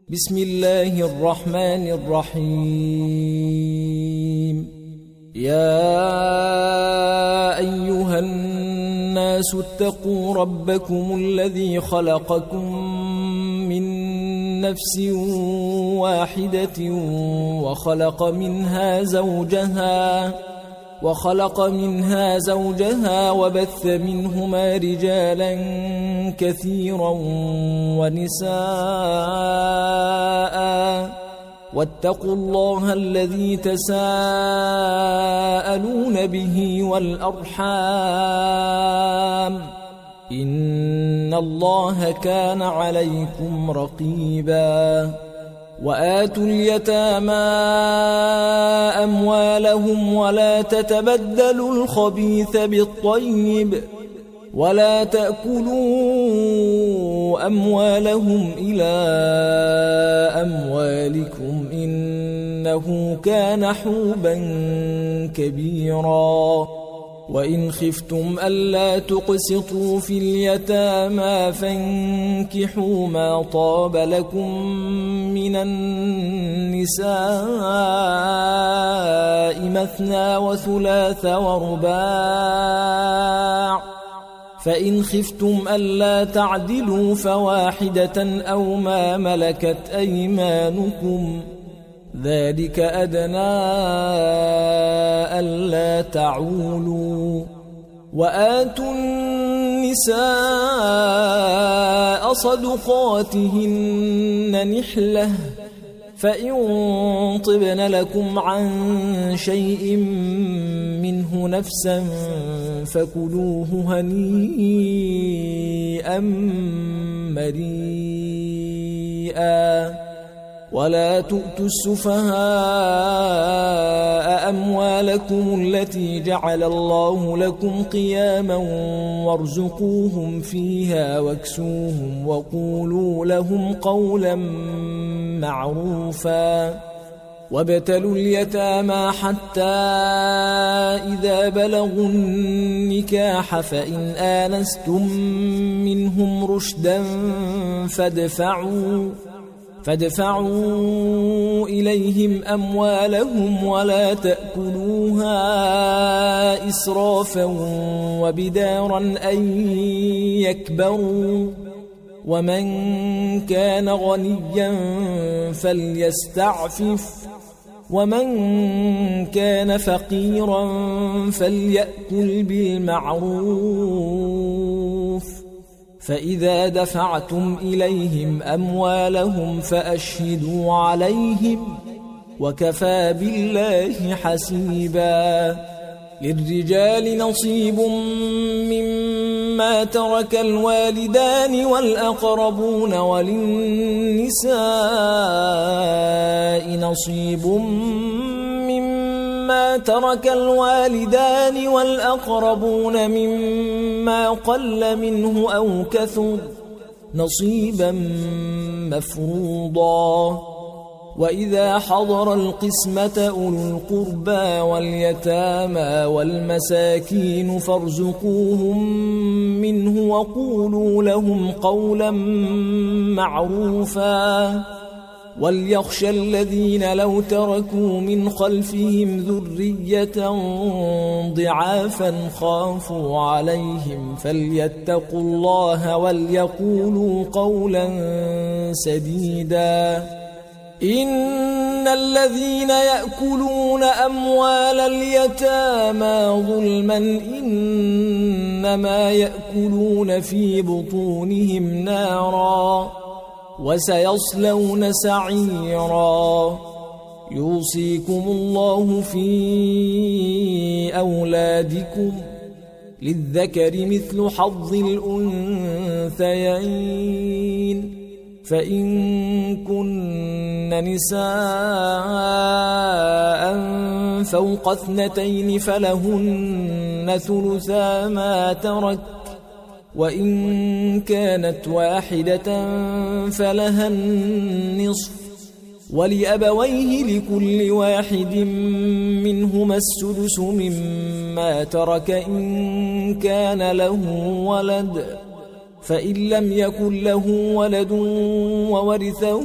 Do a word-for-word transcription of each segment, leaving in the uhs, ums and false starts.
بسم الله الرحمن الرحيم. يا أيها الناس اتقوا ربكم الذي خلقكم من نفس واحدة وخلق منها زوجها وخلق منها زوجها وبث منهما رجالا كثيرا ونساء، واتقوا الله الذي تساءلون به والأرحام، إن الله كان عليكم رقيبا. وآتوا اليتامى أموالهم ولا تتبدلوا الخبيث بالطيب ولا تأكلوا أموالهم إلى أموالكم إنه كان حوبا كبيرا. وإن خفتم ألا تقسطوا في اليتامى فانكحوا ما طاب لكم من النساء مثنى وثلاث ورباع، فإن خفتم ألا تعدلوا فواحدة أو ما ملكت أيمانكم، ذلك أدنى ألا تعولوا. وآتوا النساء صدقاتهن نحلة، فإن طبن لكم عن شيء منه نفسا فكلوه هنيئا مريئا. ولا تؤتوا السفهاء أموالكم التي جعل الله لكم قياما وارزقوهم فيها واكسوهم وقولوا لهم قولا معروفا. وابتلوا اليتامى حتى إذا بلغوا النكاح فإن آنستم منهم رشدا فادفعوا فادفعوا إليهم أموالهم ولا تأكلوها إسرافا وبدارا أن يكبروا، ومن كان غنيا فليستعفف ومن كان فقيرا فليأكل بالمعروف. فإذا دفعتم إليهم أموالهم فأشهدوا عليهم وكفى بالله حسيبا. للرجال نصيب مما ترك الوالدان والأقربون وللنساء نصيب مما ترك الوالدان والأقربون مما قل منه أو كثر نصيبا مفروضا. وإذا حضر القسمة أولو القربى واليتامى والمساكين فارزقوهم منه وقولوا لهم قولا معروفا. وليخشى الذين لو تركوا من خلفهم ذرية ضعافا خافوا عليهم فليتقوا الله وليقولوا قولا سديدا. إن الذين يأكلون أموال اليتامى ظلما إنما يأكلون في بطونهم نارا وسيصلون سعيرا. يوصيكم الله في أولادكم للذكر مثل حظ الأنثيين، فإن كن نساء فوق اثنتين فلهن ثلثا ما ترك، وإن كانت واحدة فلها النصف، ولأبويه لكل واحد منهما السدس مما ترك إن كان له ولد، فإن لم يكن له ولد وورثه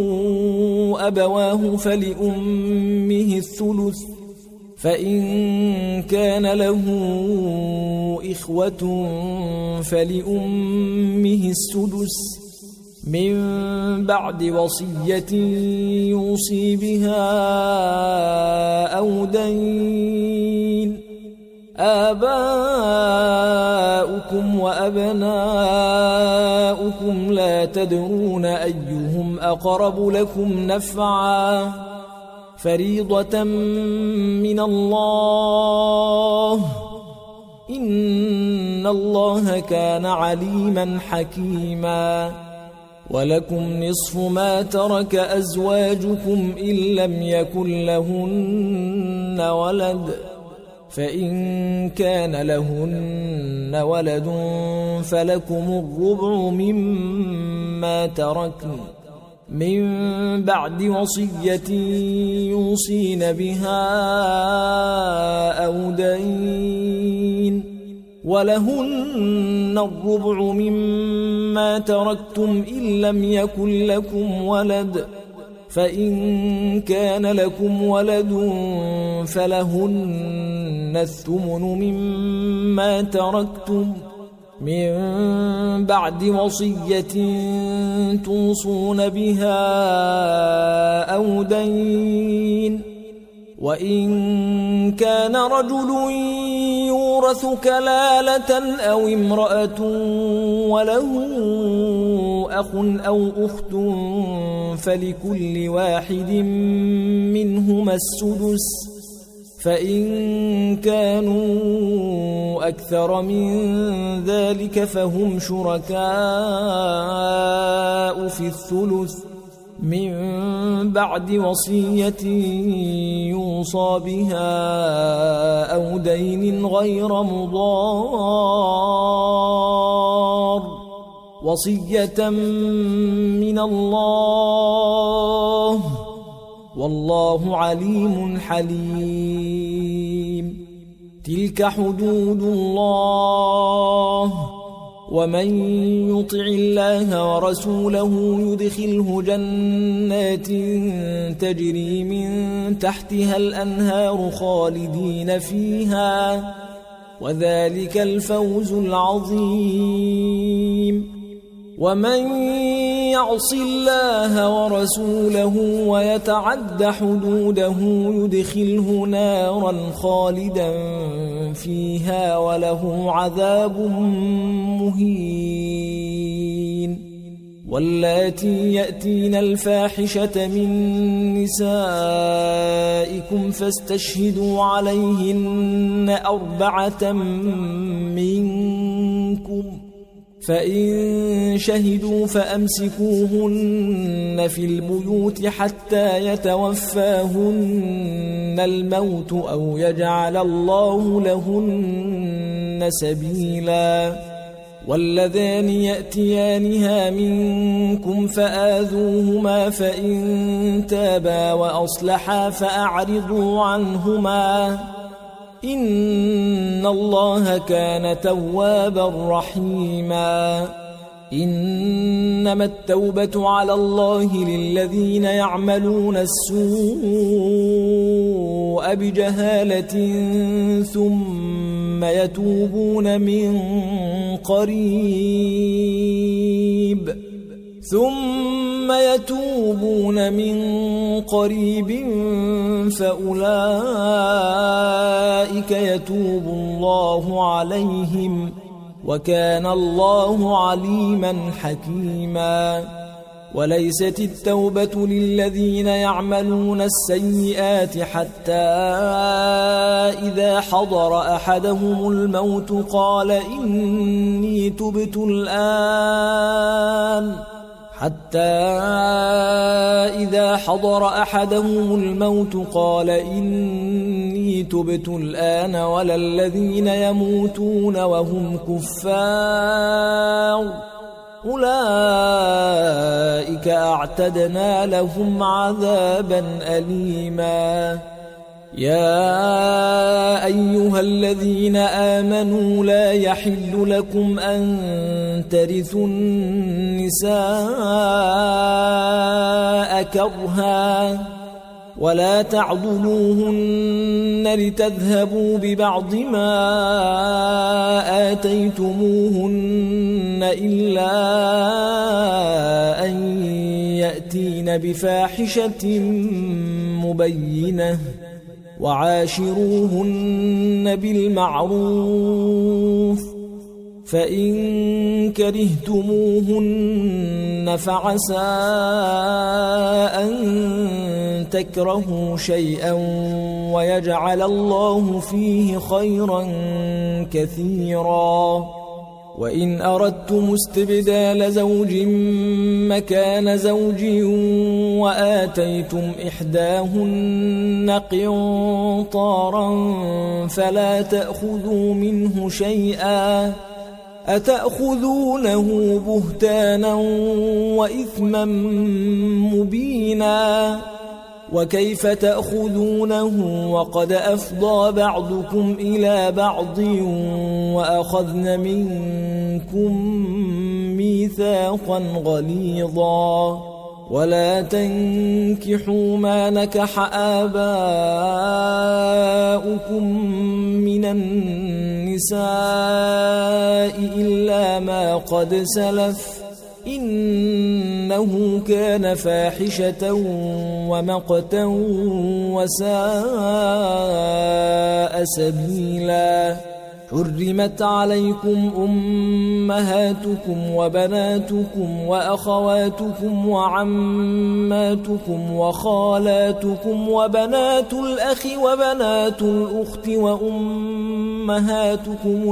أبواه فلأمه الثلث، فإن كان له إخوة فلأمه السدس من بعد وصية يوصي بها أو دين. آباؤكم وأبناؤكم لا تدرون أيهم أقرب لكم نفعا، فريضة من الله، إن الله كان عليما حكيما. ولكم نصف ما ترك أزواجكم إن لم يكن لهن ولد، فإن كان لهن ولد فلكم الربع مما تركن من بعد وصية يوصين بها أو دين، ولهن الربع مما تركتم إن لم يكن لكم ولد، فإن كان لكم ولد فلهن الثمن مما تركتم من بعد وصية توصون بها أو دين. وإن كان رجل يورث كلالة أو امرأة وله أخ أو أخت فلكل واحد منهما السدس، فإن كانوا أكثر من ذلك فهم شركاء في الثلث من بعد وصية يوصى بها أو دين غير مضار، وصية من الله، والله عليم حليم. تلك حدود الله، ومن يطع الله ورسوله يدخله جنات تجري من تحتها الأنهار خالدين فيها، وذلك الفوز العظيم. ومن يعص الله ورسوله ويتعد حدوده يدخله نارا خالدا فيها وله عذاب مهين. واللاتي يأتين الفاحشة من نسائكم فاستشهدوا عليهن أربعة منكم، فإن شهدوا فأمسكوهن في البيوت حتى يتوفاهن الموت أو يجعل الله لهن سبيلا. واللذان يأتيانها منكم فآذوهما، فإن تابا وأصلحا فأعرضوا عنهما، إن الله كان توابا رحيما. إنما التوبة على الله للذين يعملون السوء بجهالة ثم يتوبون من قريب ثم يتوبون من قريب فأولئك يتوب الله عليهم، وكان الله عليما حكيما. وليست التوبة للذين يعملون السيئات حتى إذا حضر أحدهم الموت قال إني تبت الآن حتى إذا حضر أحدهم الموت قال إني تبت الآن ولا الذين يموتون وهم كفار أولئك أعتدنا لهم عذابا أليما. يا أيها الذين آمنوا لا يحل لكم أن ترثوا النساء كرها ولا تعضلوهن لتذهبوا ببعض ما آتيتموهن إلا أن يأتين بفاحشة مبينة وعاشروهن بالمعروف فإن كرهتموهن فعسى أن تكرهوا شيئا ويجعل الله فيه خيرا كثيرا وإن أردتم استبدال زوج مكان زوج وآتيتم إحداهن قنطارا فلا تأخذوا منه شيئا أتأخذونه بهتانا وإثما مبينا وكيف تأخذونه وقد أفضى بعضكم إلى بعض وأخذن منكم ميثاقا غليظا ولا تنكحوا ما نكح آباؤكم من النساء إلا ما قد سلف إنه كان فاحشة ومقتا وساء سبيلا حرمت عليكم أمهاتكم وبناتكم وأخواتكم وعماتكم وخالاتكم وبنات الأخ وبنات الأخت وأمهاتكم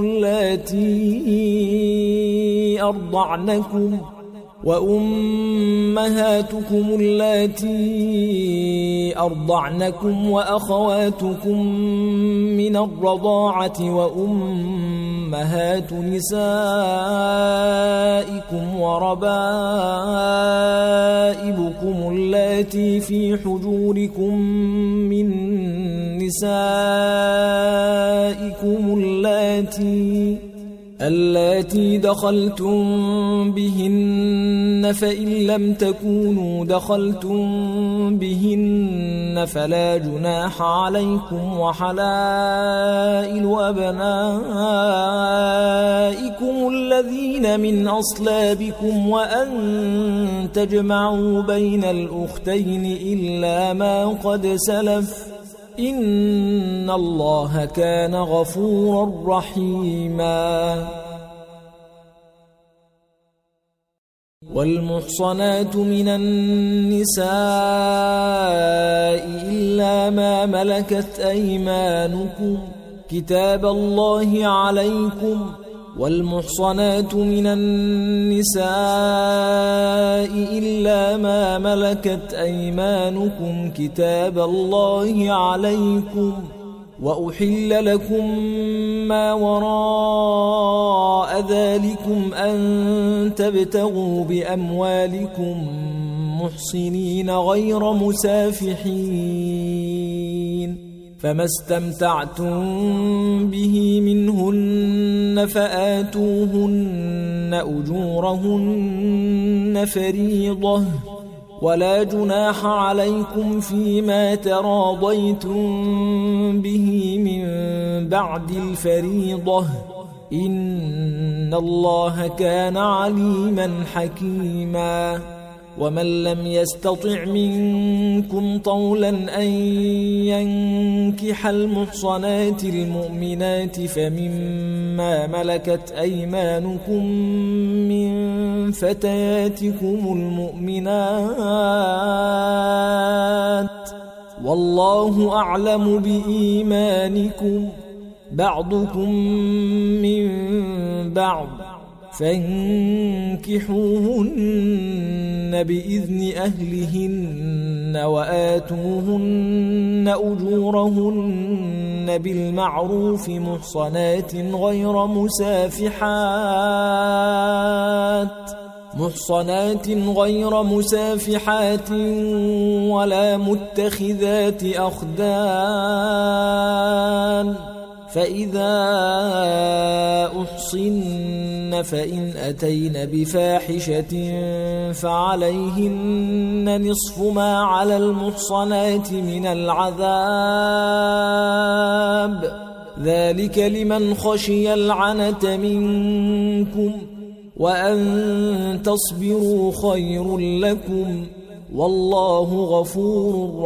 اللاتي أرضعنكم وأمهاتكم اللاتي أرضعنكم وأخواتكم من الرضاعة وأمهات نسائكم وربائبكم اللاتي في حجوركم من نسائكم اللاتي اللاتي دخلتم بهن فإن لم تكونوا دخلتم بهن فلا جناح عليكم وحلائل أبنائكم الذين من أصلابكم وأن تجمعوا بين الأختين إلا ما قد سلف إن الله كان غفورا رحيما والمحصنات من النساء إلا ما ملكت أيمانكم كتاب الله عليكم والمحصنات من النساء إلا ما ملكت أيمانكم كتاب الله عليكم وأحل لكم ما وراء ذلكم أن تبتغوا بأموالكم محصنين غير مسافحين فما استمتعتم به منهن فآتوهن أجورهن فريضة ولا جناح عليكم فيما تراضيتم به من بعد الفريضة إن الله كان عليما حكيما ومن لم يستطع منكم طولا أن ينكح المحصنات المؤمنات فمما ملكت أيمانكم من فتياتكم المؤمنات والله أعلم بإيمانكم بعضكم من بعض فانكحوهن بإذن أهلهن وآتوهن أجورهن بالمعروف محصنات غير مسافحات محصنات غير مسافحات ولا متخذات أخدان، فإذا أحصن فإن أتين بفاحشة فعليهن نصف ما على المحصنات من العذاب، ذلك لمن خشي العنة منكم، وأن تصبروا خير لكم، والله غفور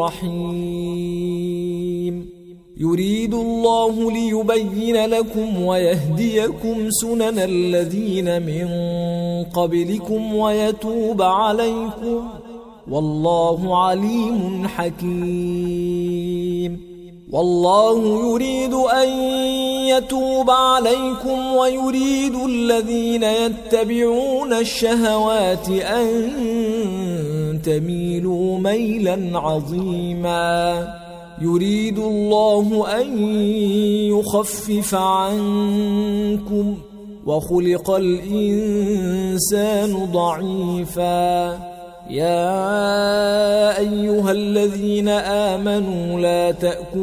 رحيم. يريد الله ليبين لكم ويهديكم سنن الذين من قبلكم ويتوب عليكم، والله عليم حكيم. والله يريد أن يتوب عليكم ويريد الذين يتبعون الشهوات أن تميلوا ميلا عظيما. يريد الله أن يخفف عنكم، وخلق الإنسان ضعيفا. يا أيها الذين آمنوا لا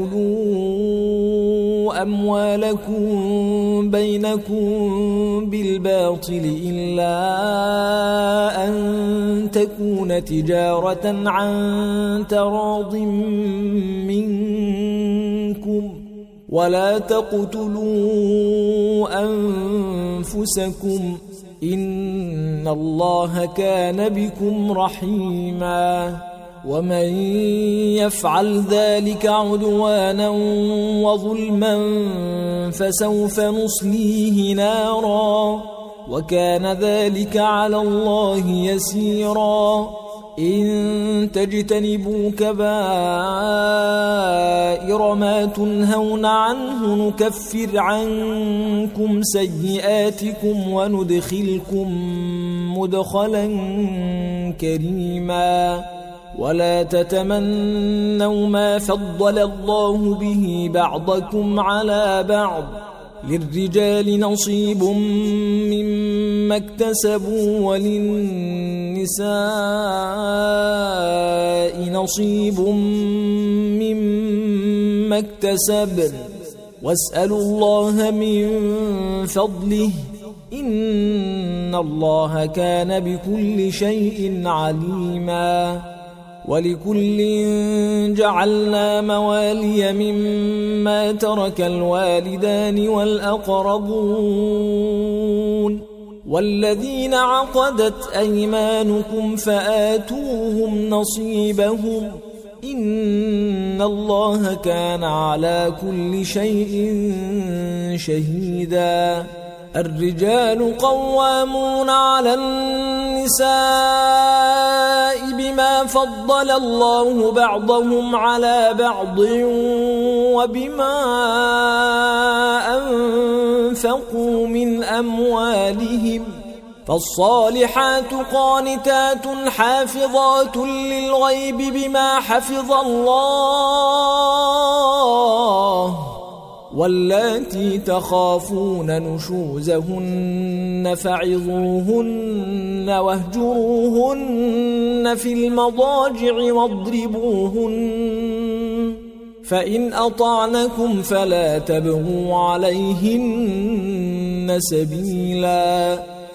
تأكلوا أموالكم بينكم بالباطل إلا أن تكون تجارة عن تراض منكم، ولا تقتلوا أنفسكم، إن الله كان بكم رحيما. ومن يفعل ذلك عدوانا وظلما فسوف نصليه نارا، وكان ذلك على الله يسيرا. إن تجتنبوا كبائر ما تنهون عنه نكفر عنكم سيئاتكم وندخلكم مدخلا كريما. ولا تتمنوا ما فضل الله به بعضكم على بعض، للرجال نصيب مما اكتسبوا وللنساء نصيب مما اكتسبن، واسألوا الله من فضله، إن الله كان بكل شيء عليما. ولكل جعلنا موالي مما ترك الوالدان والأقربون والذين عقدت أيمانكم فآتوهم نصيبهم، إن الله كان على كل شيء شهيدا. الرجال قوامون على النساء بما فضل الله بعضهم على بعض وبما أنفقوا من أموالهم، فالصالحات قانتات حافظات للغيب بما حفظ الله، واللاتي تخافون نشوزهن فعظوهن واهجروهن في المضاجع واضربوهن، فإن أطعنكم فلا تبغوا عليهن سبيلا،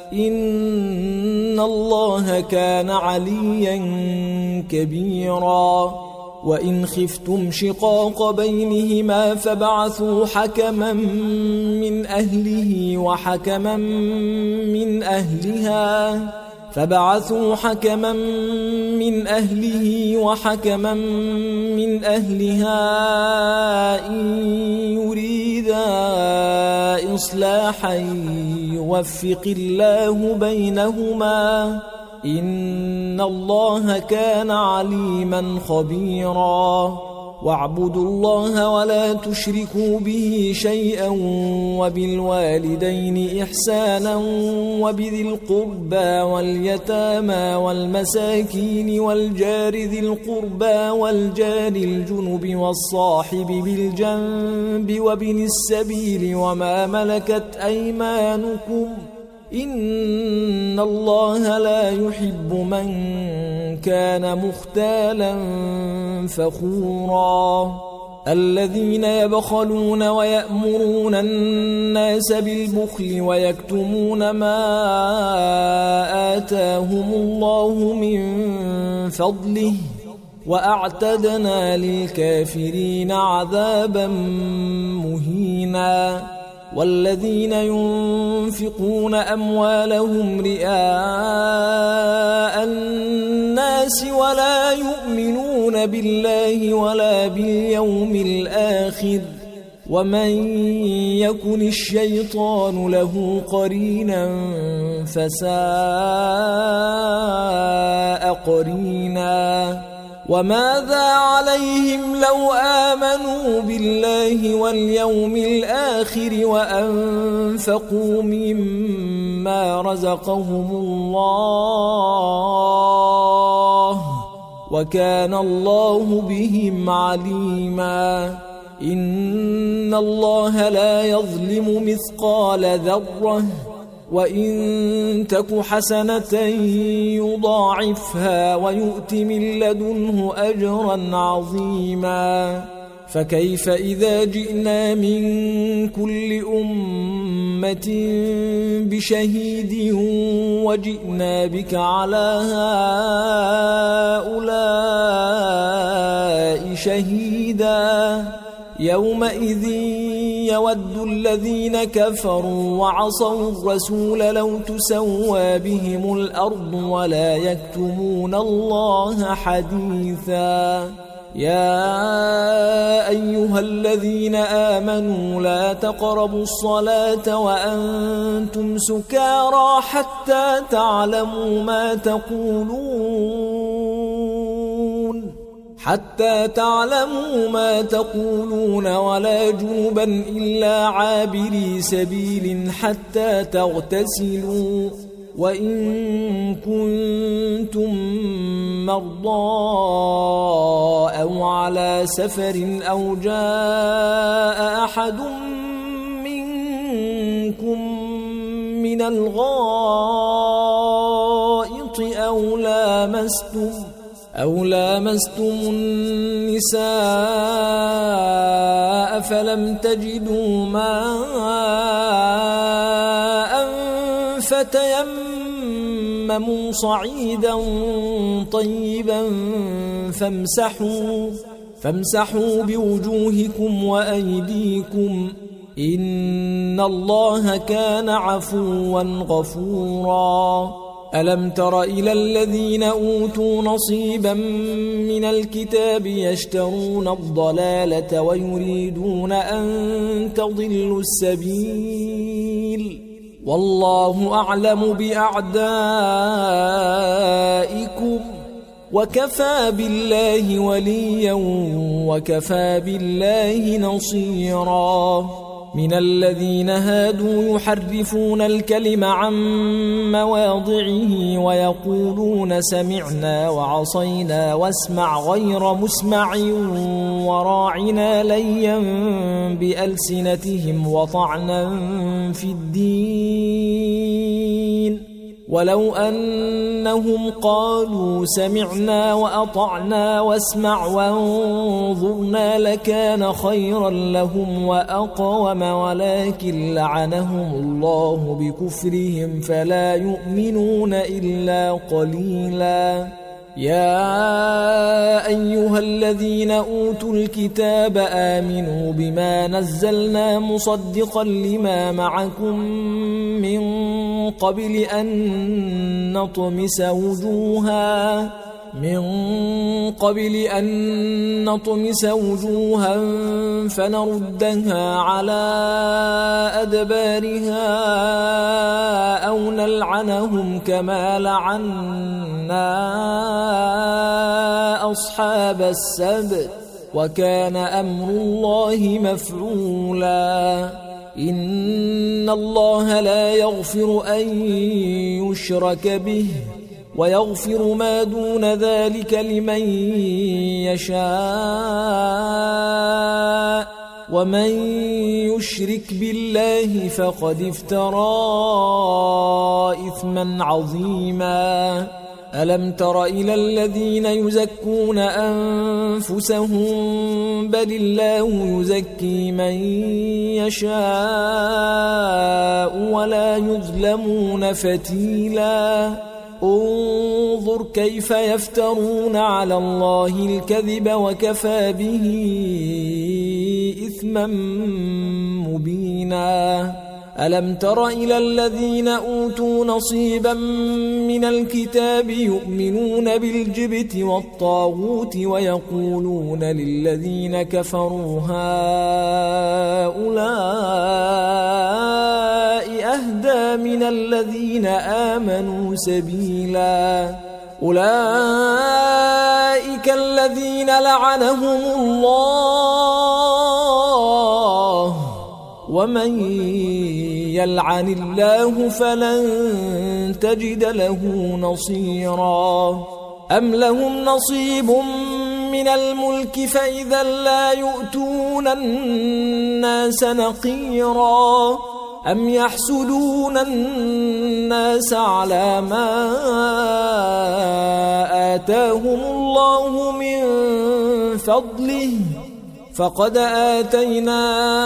إن الله كان عليا كبيرا. وإن خفتم شقاق بينهما فابعثوا حكما من أهله وحكما من أهلها فبعثوا حكما من أهله وحكما من أهلها إن يريدا إصلاحا يوفق الله بينهما، إن الله كان عليما خبيرا. واعبدوا الله ولا تشركوا به شيئا وبالوالدين إحسانا وبذي القربى واليتامى والمساكين والجار ذي القربى والجار الجنب والصاحب بالجنب وابن السبيل وما ملكت أيمانكم، إن الله لا يحب من كان مختالا فخورا الذين يبخلون ويأمرون الناس بالبخل ويكتمون ما آتاهم الله من فضله وأعتدنا للكافرين عذابا مهينا والذين ينفقون أموالهم رئاء الناس ولا يؤمنون بالله ولا باليوم الآخر ومن يكن الشيطان له قرينا فساء قرينا وماذا عليهم لو آمنوا بالله واليوم الآخر وأنفقوا مما رزقهم الله وكان الله بهم عليما إن الله لا يظلم مثقال ذرة وإن تك حسنة يضاعفها ويؤت من لدنه أجرا عظيما فكيف إذا جئنا من كل أمة بشهيد وجئنا بك على هؤلاء شهيدا يومئذ يود الذين كفروا وعصوا الرسول لو تسوى بهم الأرض ولا يكتمون الله حديثا يا أيها الذين آمنوا لا تقربوا الصلاة وأنتم سكارى حتى تعلموا ما تقولون حتى تعلموا ما تقولون ولا جنبا إلا عابري سبيل حتى تغتسلوا وإن كنتم مرضى أو على سفر أو جاء أحد منكم من الغائط أو لامستم أو لامستم النساء فلم تجدوا ماء فتيمموا صعيدا طيبا فامسحوا فامسحوا بوجوهكم وأيديكم إن الله كان عفوا غفورا ألم تر إلى الذين أوتوا نصيبا من الكتاب يشترون الضلالة ويريدون أن تضلوا السبيل والله أعلم بأعدائكم وكفى بالله وليا وكفى بالله نصيرا من الذين هادوا يحرفون الكلم عن مواضعه ويقولون سمعنا وعصينا واسمع غير مسمع وراعنا ليا بألسنتهم وطعنا في الدين ولو أنهم قالوا سمعنا وأطعنا واسمع وانظرنا لكان خيرا لهم وأقوم ولكن لعنهم الله بكفرهم فلا يؤمنون إلا قليلا يا أيها الذين أوتوا الكتاب آمنوا بما نزلنا مصدقا لما معكم من قبل أن نطمس وجوها من قبل أن نطمس وجوها فنردها على أدبارها أو نلعنهم كما لعنا أصحاب السبت وكان أمر الله مفعولا إن الله لا يغفر أن يشرك به ويغفر ما دون ذلك لمن يشاء ومن يشرك بالله فقد افترى إثما عظيما ألم تر إلى الذين يزكون أنفسهم بل الله يزكي من يشاء ولا يظلمون فتيلا انظر كيف يفترون على الله الكذب وكفى به إثما مبينا ألم تر إلى الذين أوتوا نصيبا من الكتاب يؤمنون بالجبت والطاغوت ويقولون للذين كفروا هؤلاء أهدى من الذين آمنوا سبيلا أولئك الذين لعنهم الله ومن يلعن الله فلن تجد له نصيرا أم لهم نصيب من الملك فإذا لا يؤتون الناس نقيرا أم يحسدون الناس على ما آتاهم الله من فضله فقد آتينا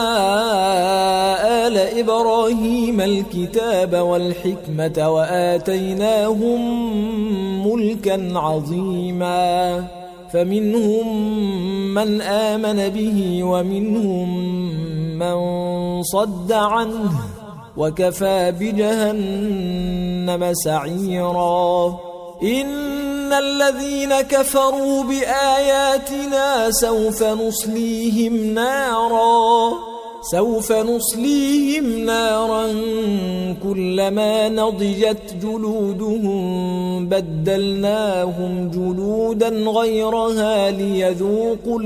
آل إبراهيم الكتاب والحكمة وآتيناهم ملكا عظيما فمنهم من آمن به ومنهم من صد عنه وكفى بجهنم سعيرا إن الذين كفروا بآياتنا سوف نصليهم نارا سوف نصليهم نارا كلما نضجت جلودهم بدلناهم جلودا غيرها ليذوقوا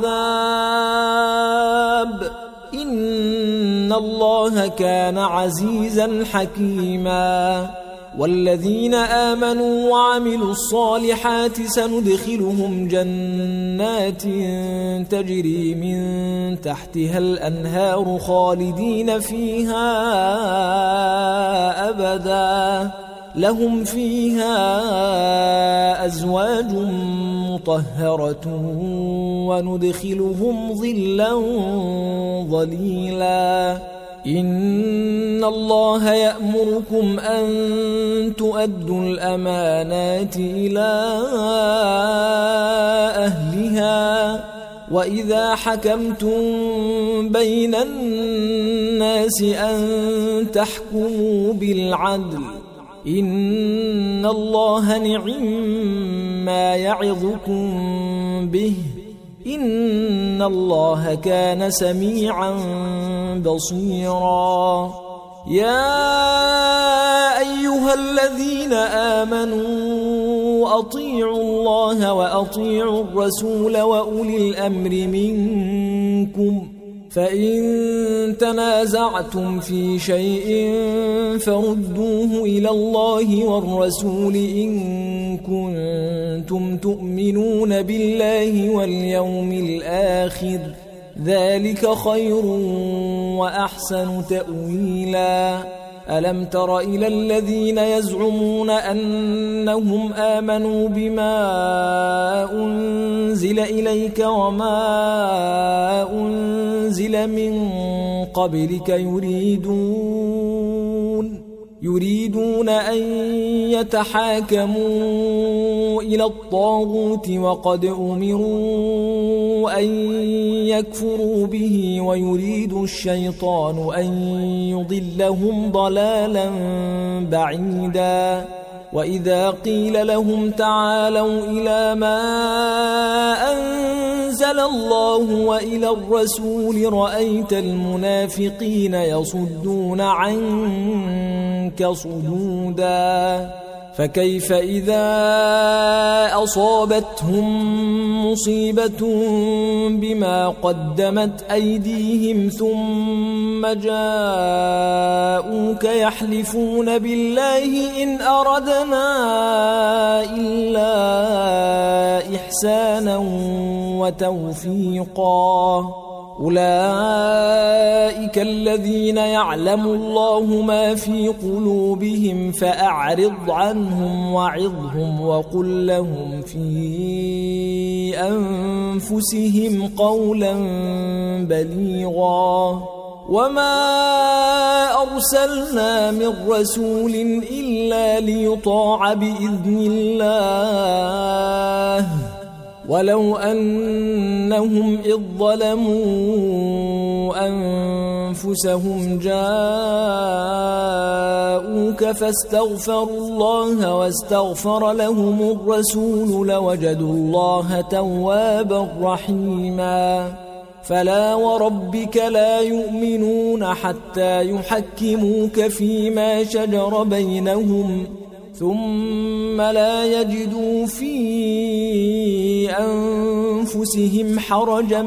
العذاب إن الله كان عزيزا حكيما والذين آمنوا وعملوا الصالحات سندخلهم جنات تجري من تحتها الأنهار خالدين فيها أبدا لهم فيها أزواج مطهرة وندخلهم ظلا ظليلا إن الله يأمركم أن تؤدوا الأمانات إلى أهلها وإذا حكمتم بين الناس أن تحكموا بالعدل إن الله نعم يعظكم به إن الله كان سميعا بصيرا يا أيها الذين آمنوا أطيعوا الله وأطيعوا الرسول وأولي الأمر منكم فإن تنازعتم في شيء فردوه إلى الله والرسول إن كنتم تؤمنون بالله واليوم الآخر ذلك خير وأحسن تأويلا ألم تر إلى الذين يزعمون أنهم آمنوا بما أنزل إليك وما أنزل من قبلك يريدون يريدون أن يتحاكموا إلى الطاغوت وقد أمروا أن يكفروا به ويريد الشيطان أن يضلهم ضلالا بعيدا وإذا قيل لهم تعالوا إلى ما أنزل الله وإلى الرسول رأيت المنافقين يصدون عنك صدودا فكيف إذا أصابتهم مصيبة بما قدمت أيديهم ثم جاءوك يحلفون بالله إن أردنا إلا إحسانا وتوفيقا أولئك الذين يعلم الله ما في قلوبهم فأعرض عنهم وعظهم وقل لهم في أنفسهم قولا بليغا وما أرسلنا من رسول إلا ليطاع بإذن الله ولو أنهم إذ ظلموا أنفسهم جاءوك فاستغفروا الله واستغفر لهم الرسول لوجدوا الله توابا رحيما فلا وربك لا يؤمنون حتى يحكموك فيما شجر بينهم ثم لا يجدوا في أنفسهم حرجا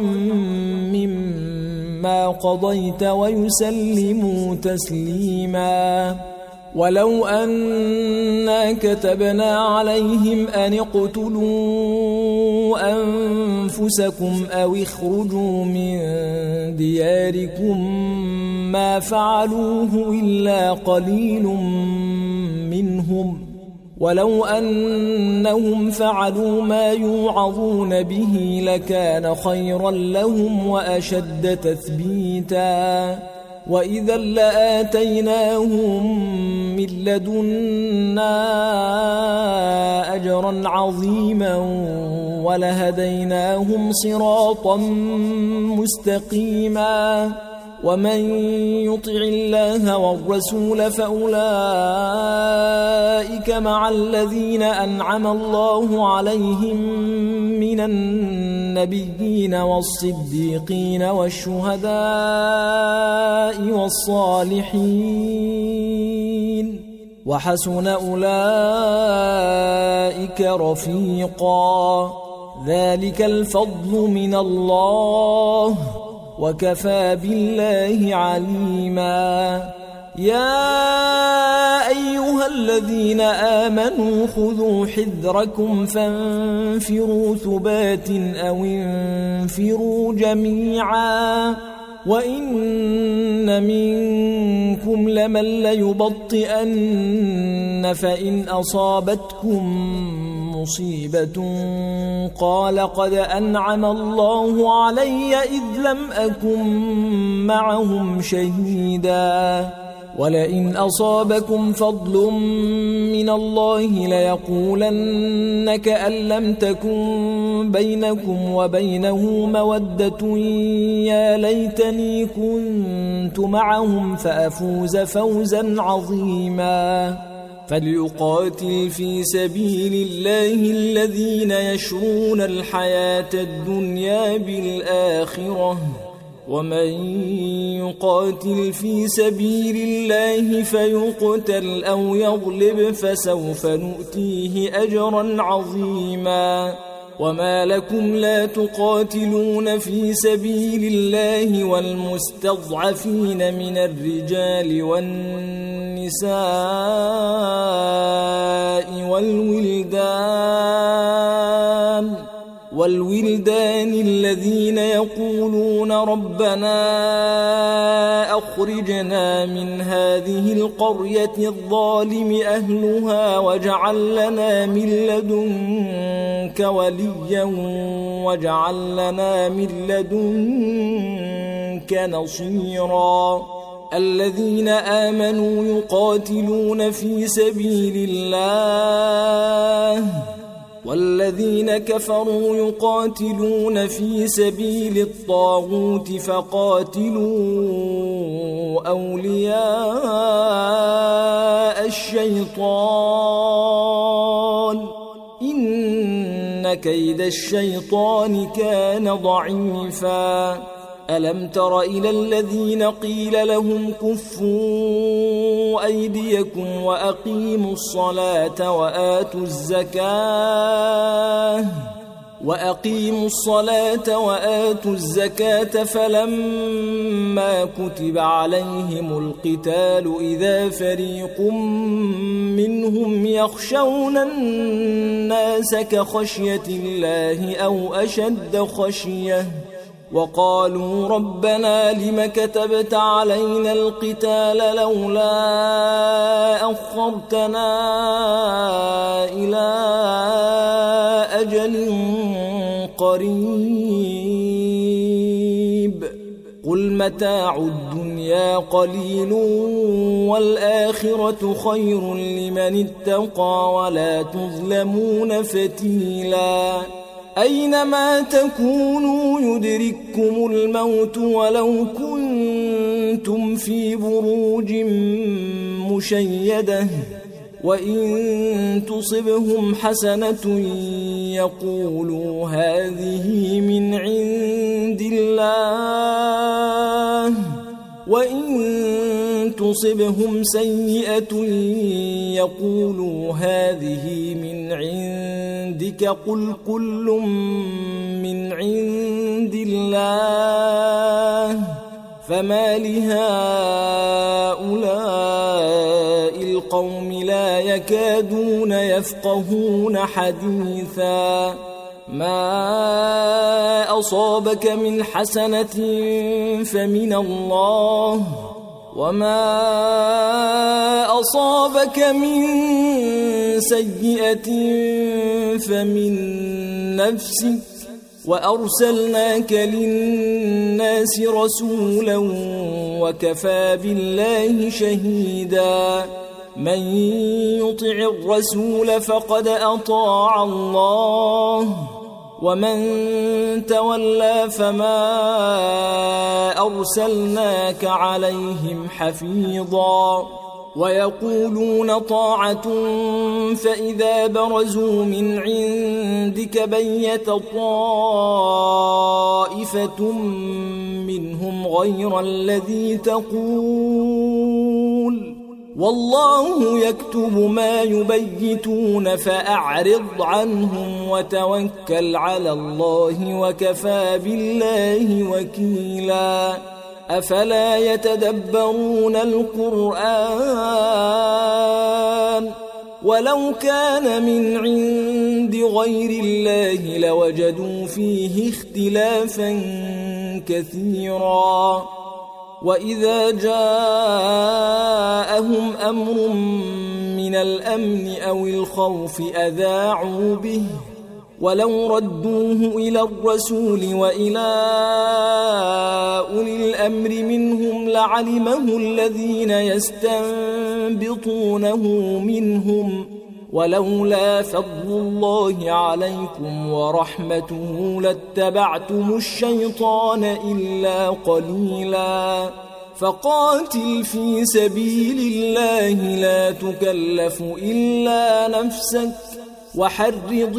مما قضيت ويسلموا تسليما ولو أنا كتبنا عليهم أن اقتلوا أنفسكم أو اخرجوا من دياركم ما فعلوه إلا قليل منهم ولو أنهم فعلوا ما يوعظون به لكان خيرا لهم وأشد تثبيتا وإذا لآتيناهم من لدنا أجرا عظيما ولهديناهم صراطا مستقيما ومن يطع الله والرسول فأولئك مع الذين أنعم الله عليهم من النبيين والصديقين والشهداء والصالحين وحسن أولئك رفيقا ذلك الفضل من الله وكفى بالله عليما يا أيها الذين آمنوا خذوا حذركم فانفروا ثبات أو انفروا جميعا وإن منكم لمن ليبطئن فإن أصابتكم مصيبة قال قد أنعم الله علي إذ لم أكن معهم شهيدا ولئن أصابكم فضل من الله ليقولن كأن لم تكن بينكم وبينه مودة يا ليتني كنت معهم فأفوز فوزا عظيما فليقاتل في سبيل الله الذين يشرون الحياة الدنيا بالآخرة ومن يقاتل في سبيل الله فيقتل أو يغلب فسوف نؤتيه أجرا عظيما وما لكم لا تقاتلون في سبيل الله والمستضعفين من الرجال والنساء والولدان والولدان الذين يقولون ربنا أخرجنا من هذه القرية الظالم أهلها واجعل لنا من لدنك وليا واجعل لنا من لدنك نصيرا الذين آمنوا يقاتلون في سبيل الله والذين كفروا يقاتلون في سبيل الطاغوت فقاتلوا أولياء الشيطان إن كيد الشيطان كان ضعيفا ألم تر إلى الذين قيل لهم كفوا أيديكم وأقيموا الصلاة وآتوا الزكاة وأقيموا الصلاة وآتوا الزكاة فلما كتب عليهم القتال إذا فريق منهم يخشون الناس كخشية الله أو أشد خشية وقالوا ربنا لم كتبت علينا القتال لولا أخرتنا إلى أجل قريب قل متاع الدنيا قليل والآخرة خير لمن اتقى ولا تظلمون فتيلا أينما تكونوا يدرككم الموت ولو كنتم في بروج مشيدة وإن تصبهم حسنة يقولوا هذه من عند الله وإن تصبهم سيئة يقولوا هذه من عندك قل كل من عند الله فما لهؤلاء القوم لا يكادون يفقهون حديثا ما أصابك من حسنة فمن الله وما أصابك من سيئة فمن نفسك وأرسلناك للناس رسولا وكفى بالله شهيدا من يطع الرسول فقد أطاع الله ومن تولى فما أرسلناك عليهم حفيظا ويقولون طاعة فإذا برزوا من عندك بيت طائفة منهم غير الذي تقول والله يكتب ما يبيتون فأعرض عنهم وتوكل على الله وكفى بالله وكيلا أفلا يتدبرون القرآن ولو كان من عند غير الله لوجدوا فيه اختلافا كثيرا وإذا جاءهم أمر من الأمن أو الخوف أذاعوا به ولو ردوه إلى الرسول وإلى أولي الأمر منهم لعلمه الذين يستنبطونه منهم ولولا فضل الله عليكم ورحمته لاتبعتم الشيطان إلا قليلا فقاتل في سبيل الله لا تكلف إلا نفسك وحرض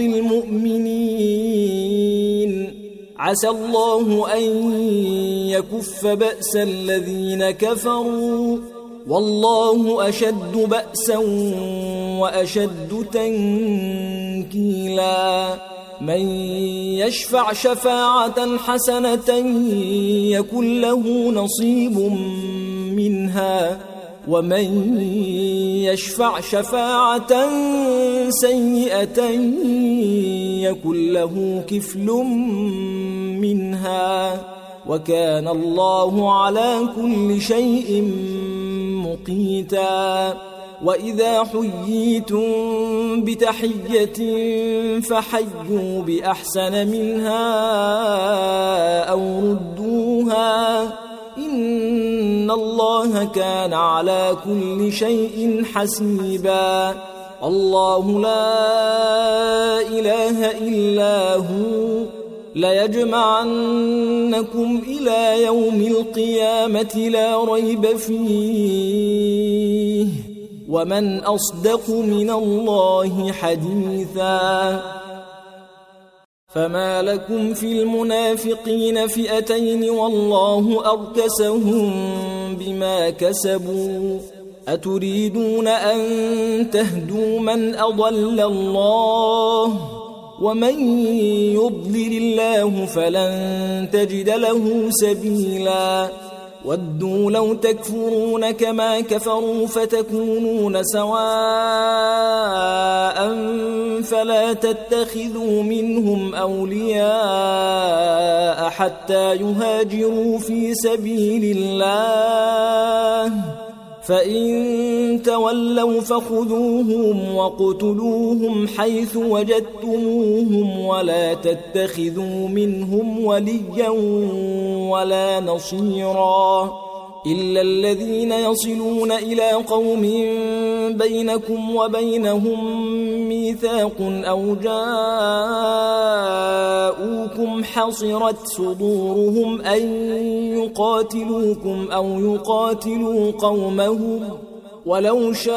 المؤمنين عسى الله أن يكف بأس الذين كفروا والله أشد بأسا وأشد تنكيلا من يشفع شفاعة حسنة يكن له نصيب منها ومن يشفع شفاعة سيئة يكن له كفل منها وكان الله على كل شيء مقيتا وإذا حييتم بتحية فحيوا بأحسن منها أو ردوها إن الله كان على كل شيء حسيبا الله لا إله إلا هو ليجمعنكم إلى يوم القيامة لا ريب فيه ومن أصدق من الله حديثا فما لكم في المنافقين فئتين والله أركسهم بما كسبوا أتريدون أن تهدوا من أضل الله ومن يضلل الله فلن تجد له سبيلا ودوا لو تكفرون كما كفروا فتكونون سواء فلا تتخذوا منهم أولياء حتى يهاجروا في سبيل الله، فإن تولوا فخذوهم وقتلوهم حيث وجدتموهم ولا تتخذوا منهم وليا ولا نصيرا إلا الذين يصلون إلى قوم بينكم وبينهم ميثاق أو جاءوكم حصرت صدورهم أن يقاتلوكم أو يقاتلوا قومهم، ولو شاء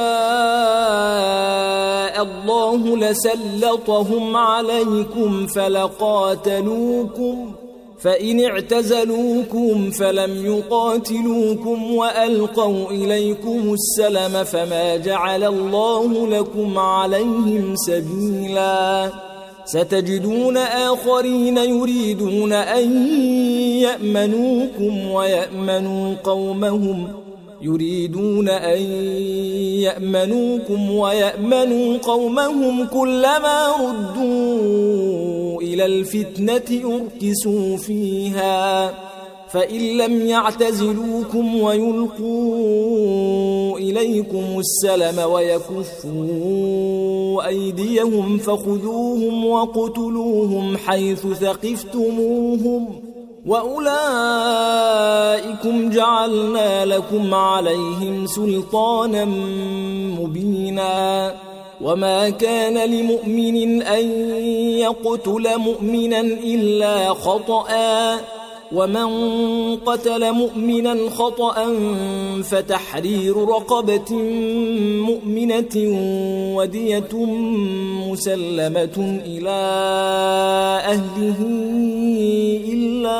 الله لسلطهم عليكم فلقاتلوكم، فإن اعتزلوكم فلم يقاتلوكم وألقوا إليكم السلم فما جعل الله لكم عليهم سبيلا. ستجدون آخرين يريدون أن يأمنوكم ويأمنوا قومهم يريدون أن يأمنوكم ويأمنوا قومهم كلما ردوا إلى الفتنة أركسوا فيها، فإن لم يعتزلوكم ويلقوا إليكم السلم ويكفوا أيديهم فخذوهم وقتلوهم حيث ثقفتموهم، وأولئكم جعلنا لكم عليهم سلطانا مبينا. وما كان لمؤمن أن يقتل مؤمنا إلا خطأ، ومن قتل مؤمنا خطأ فتحرير رقبة مؤمنة ودية مسلمة إلى أهله إلا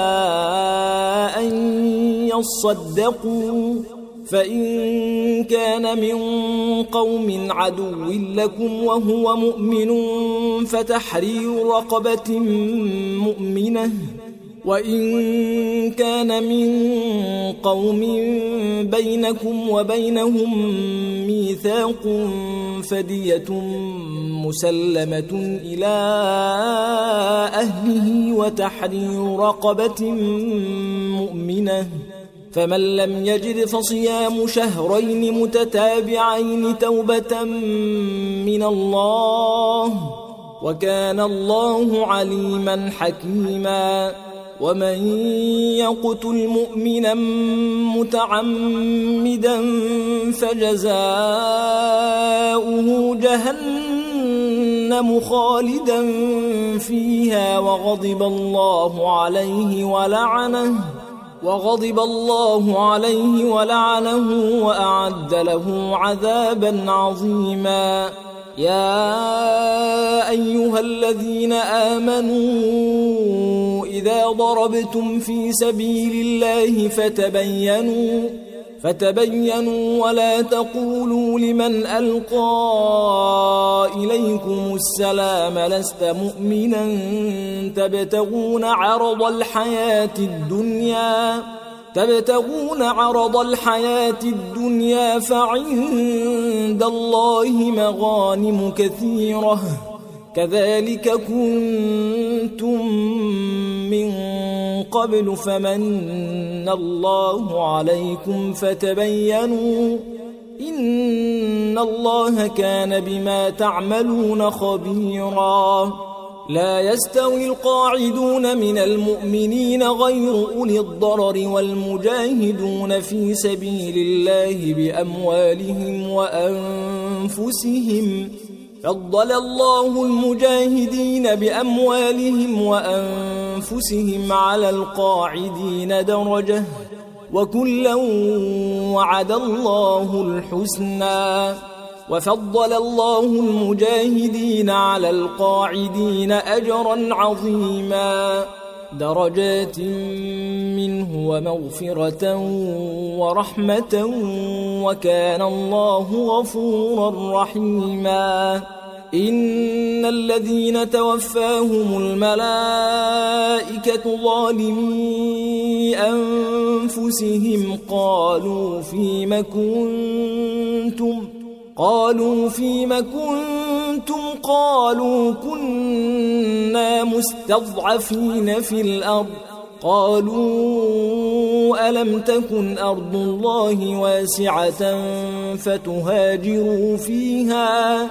أن يصدقوا، فإن كان من قوم عدو لكم وهو مؤمن فتحرير رقبة مؤمنة، وإن كان من قوم بينكم وبينهم ميثاق فدية مسلمة إلى أهله وتحرير رقبة مؤمنة، فمن لم يجد فصيام شهرين متتابعين توبة من الله، وكان الله عليما حكيما. ومن يقتل مؤمنا متعمدا فجزاؤه جهنم خالدا فيها وغضب الله عليه ولعنه وغضب الله عليه ولعنه وأعد له عذابا عظيما. يا أيها الذين آمنوا إذا ضربتم في سبيل الله فتبينوا فتبينوا ولا تقولوا لمن ألقى إليكم السلام لست مؤمنا تبتغون عرض الحياة الدنيا تبتغون عرض الحياة الدنيا فعند الله مغانم كثيرة كذلك كنتم من قبل فمن الله عليكم فتبينوا إن الله كان بما تعملون خبيرا. لا يستوي القاعدون من المؤمنين غير أولي الضرر والمجاهدون في سبيل الله بأموالهم وأنفسهم فضل الله المجاهدين بأموالهم وأنفسهم على القاعدين درجة وكلا وعد الله الحسنى وفضل الله المجاهدين على القاعدين أجرا عظيما درجات منه ومغفرة ورحمة وكان الله غفورا رحيما. إن الذين توفاهم الملائكة ظالمي أنفسهم قالوا فيم كنتم قالوا فيم كنتم قالوا كنا مستضعفين في الأرض قالوا ألم تكن أرض الله واسعة فتهاجروا فيها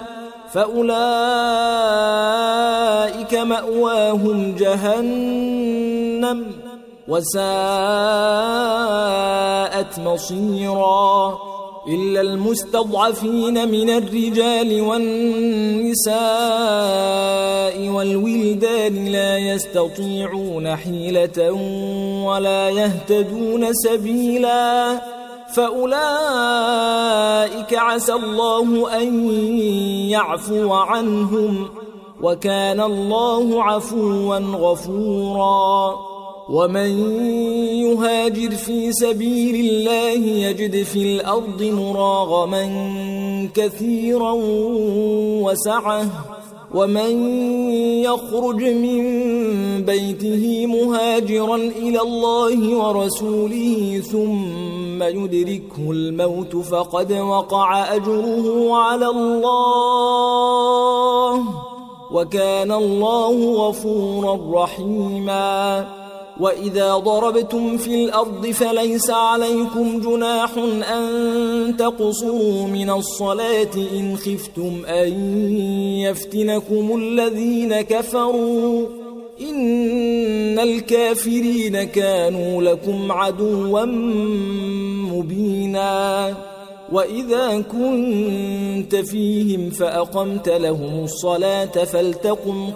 فأولئك مأواهم جهنم وساءت مصيرا إلا المستضعفين من الرجال والنساء والولدان لا يستطيعون حيلة ولا يهتدون سبيلا فأولئك عسى الله أن يعفو عنهم وكان الله عفوا غفورا ومن يهاجر في سبيل الله يجد في الأرض مراغما كثيرا وسعة ومن يخرج من بيته مهاجرا إلى الله ورسوله ثم يدركه الموت فقد وقع أجره على الله وكان الله غفورا رحيما وإذا ضربتم في الأرض فليس عليكم جناح أن تقصروا من الصلاة إن خفتم أن يفتنكم الذين كفروا إن الكافرين كانوا لكم عدوا مبينا وإذا كنت فيهم فأقمت لهم الصلاة فلتقم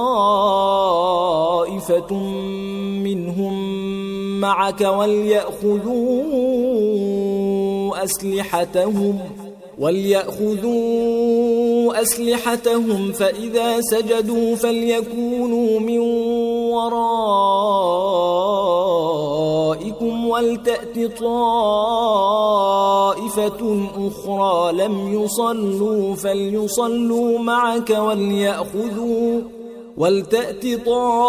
طائفة منهم معك وليأخذوا أسلحتهم وليأخذوا أسلحتهم فإذا سجدوا فليكونوا من ورائكم ولتأت طائفة أخرى لم يصلوا فليصلوا معك وليأخذوا ولتأت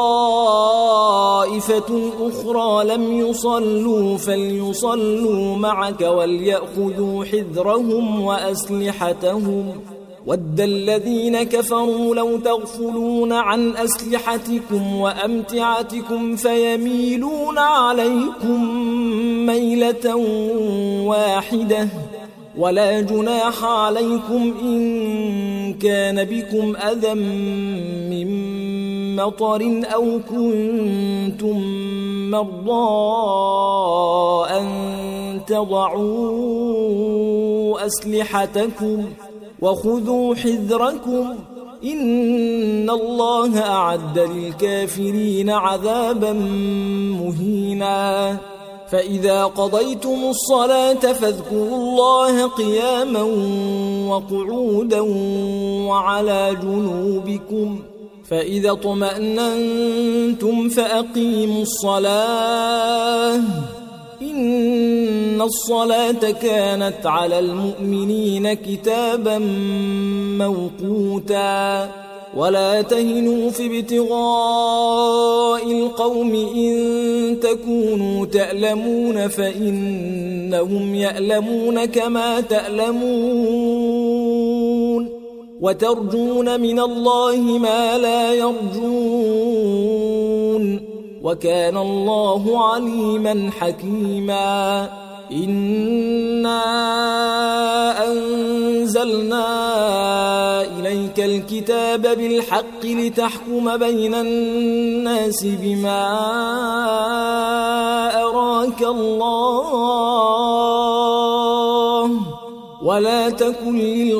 طائفة أخرى لم يصلوا فليصلوا معك وليأخذوا حذرهم وأسلحتهم ود الذين كفروا لو تغفلون عن أسلحتكم وأمتعتكم فيميلون عليكم ميلة واحدة ولا جناح عليكم إن كان بكم أذى من مطر أو كنتم مرضى أن تضعوا أسلحتكم وخذوا حذركم إن الله أعد للكافرين عذابا مهينا فإذا قضيتم الصلاة فاذكروا الله قياما وقعودا وعلى جنوبكم فإذا اطمأننتم فأقيموا الصلاة إن الصلاة كانت على المؤمنين كتابا موقوتا ولا تهنوا في ابتغاء القوم إن تكونوا تألمون فإنهم يألمون كما تألمون وترجون من الله ما لا يرجون وكان الله عليما حكيما إنا أنزلنا إليك الكتاب بالحق لتحكم بين الناس بما أراك الله ولا تكن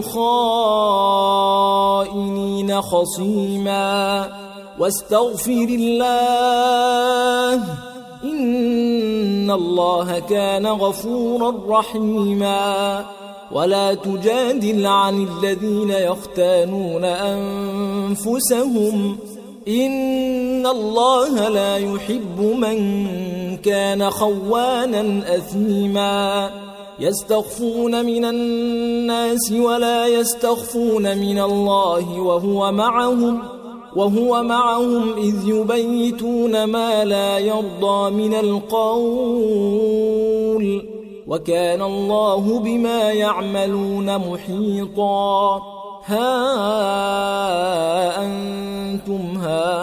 للخائنين خصيما واستغفر الله إن الله كان غفورا رحيما ولا تجادل عن الذين يختانون أنفسهم إن الله لا يحب من كان خوانا أثيما يستخفون من الناس ولا يستخفون من الله وهو معهم وهو معهم إذ يبيتون ما لا يرضى من القول وكان الله بما يعملون محيطا ها أنتم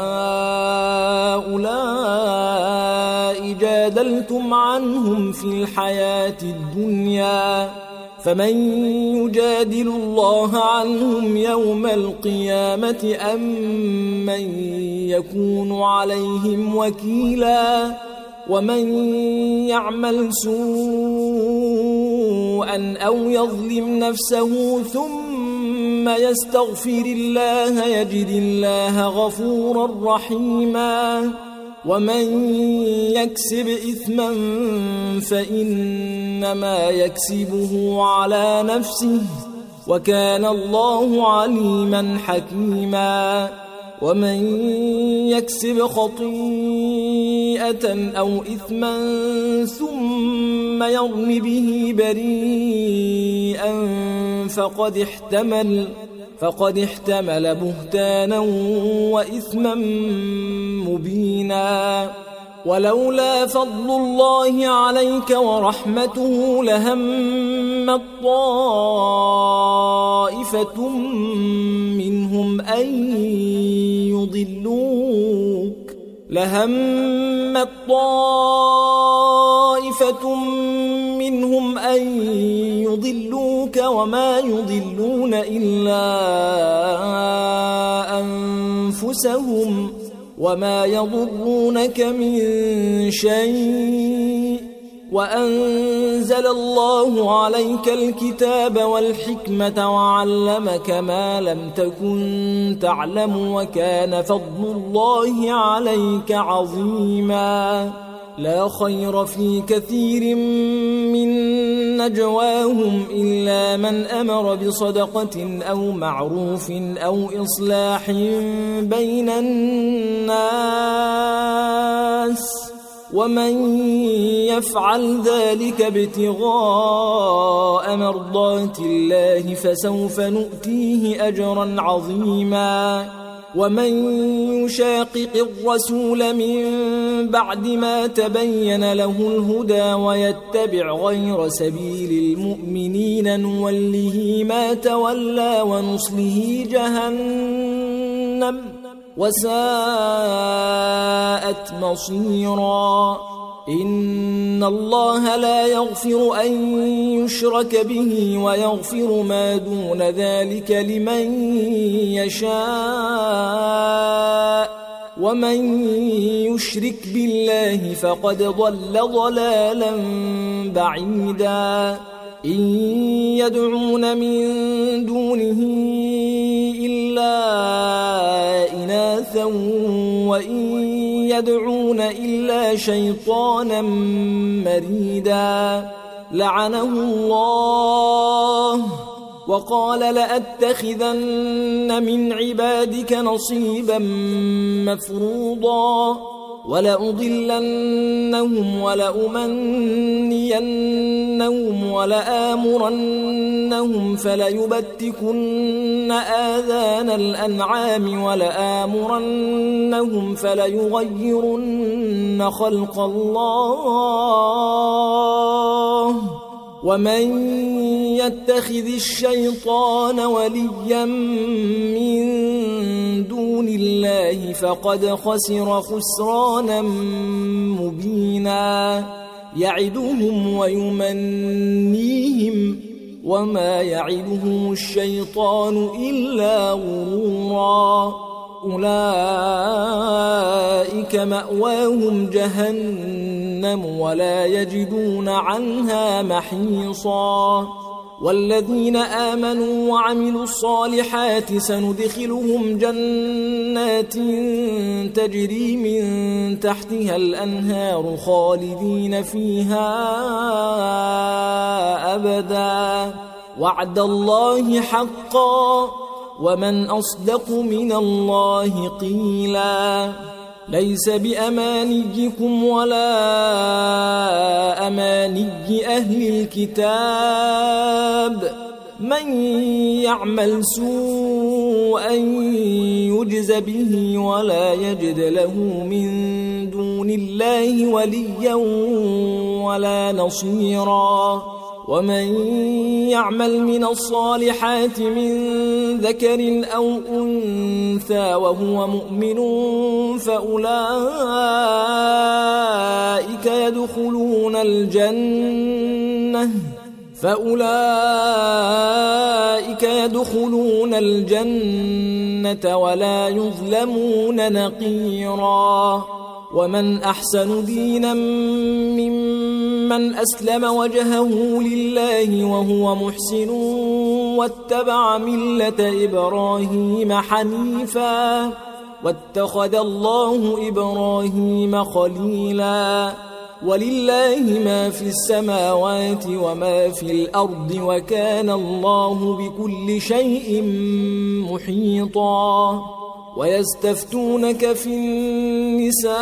هؤلاء جادلتم عنهم في الحياة الدنيا فمن يجادل الله عنهم يوم القيامة أم من يكون عليهم وكيلا ومن يعمل سوءا أو يظلم نفسه ثم يستغفر الله يجد الله غفورا رحيما ومن يكسب إثما فإنما يكسبه على نفسه وكان الله عليما حكيما ومن يكسب خطيئة أو إثما ثم يرم به بريئا فقد احتمل فقد احتمل بهتانا وإثما مبينا ولولا فضل الله عليك ورحمته لهمت طائفة منهم أن يضلوك لهمت طائفة منهم أن يضلوك وما يضلون إلا أنفسهم وما يضرونك من شيء وأنزل الله عليك الكتاب والحكمة وعلمك ما لم تكن تعلم وكان فضل الله عليك عظيما لا خير في كثير من نجواهم إلا من أمر بصدقة أو معروف أو إصلاح بين الناس ومن يفعل ذلك ابتغاء مرضات الله فسوف نؤتيه أجرا عظيما ومن يشاقق الرسول من بعد ما تبين له الهدى ويتبع غير سبيل المؤمنين نوله ما تولى ونصله جهنم وساءت مصيرا إن الله لا يغفر أن يشرك به ويغفر ما دون ذلك لمن يشاء ومن يشرك بالله فقد ضل ضلالا بعيدا إن يدعون من دونه إلا إناثا وإن يدعون إلا شيطانا مريدا لعنه الله وقال لأتخذن من عبادك نصيبا مفروضا ولأضلنهم ولأمنينهم ولآمرنهم فليبتكن آذان الأنعام ولآمرنهم فليغيرن خلق الله ومن يتخذ الشيطان وليا من دون الله فقد خسر خسرانا مبينا يعدهم ويمنيهم وما يعدهم الشيطان إلا غرورا أولئك مأواهم جهنم ولا يجدون عنها محيصا والذين آمنوا وعملوا الصالحات سندخلهم جنات تجري من تحتها الأنهار خالدين فيها أبدا وعد الله حقا ومن أصدق من الله قيلا ليس بأمانيكم ولا أماني أهل الكتاب من يعمل سوءا أن يجز به ولا يجد له من دون الله وليا ولا نصيرا ومن يعمل من الصالحات من ذكر أو أنثى وهو مؤمن فأولئك يدخلون الجنة فأولئك يدخلون الجنة ولا يظلمون نقيرا ومن أحسن دينا ممن أسلم وجهه لله وهو محسن واتبع ملة إبراهيم حنيفا واتخذ الله إبراهيم خليلا ولله ما في السماوات وما في الأرض وكان الله بكل شيء محيطا ويستفتونك في النساء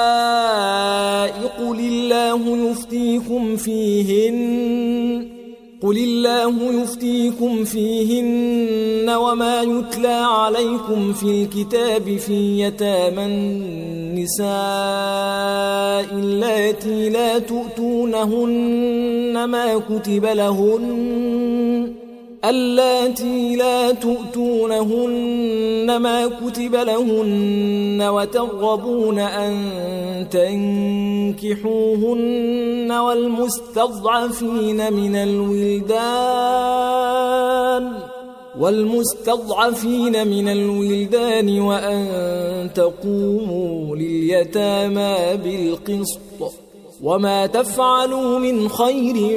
قل الله يفتيكم فيهن قل الله يفتيكم فيهن وما يتلى عليكم في الكتاب في يتامى النساء اللاتي لا تؤتونهن ما كتب لهن اللاتي لا تؤتونهن ما كتب لهن وترغبون أن تنكحوهن والمستضعفين من الولدان والمستضعفين من الولدان وأن تقوموا لليتامى بالقسط وما تفعلوا من خير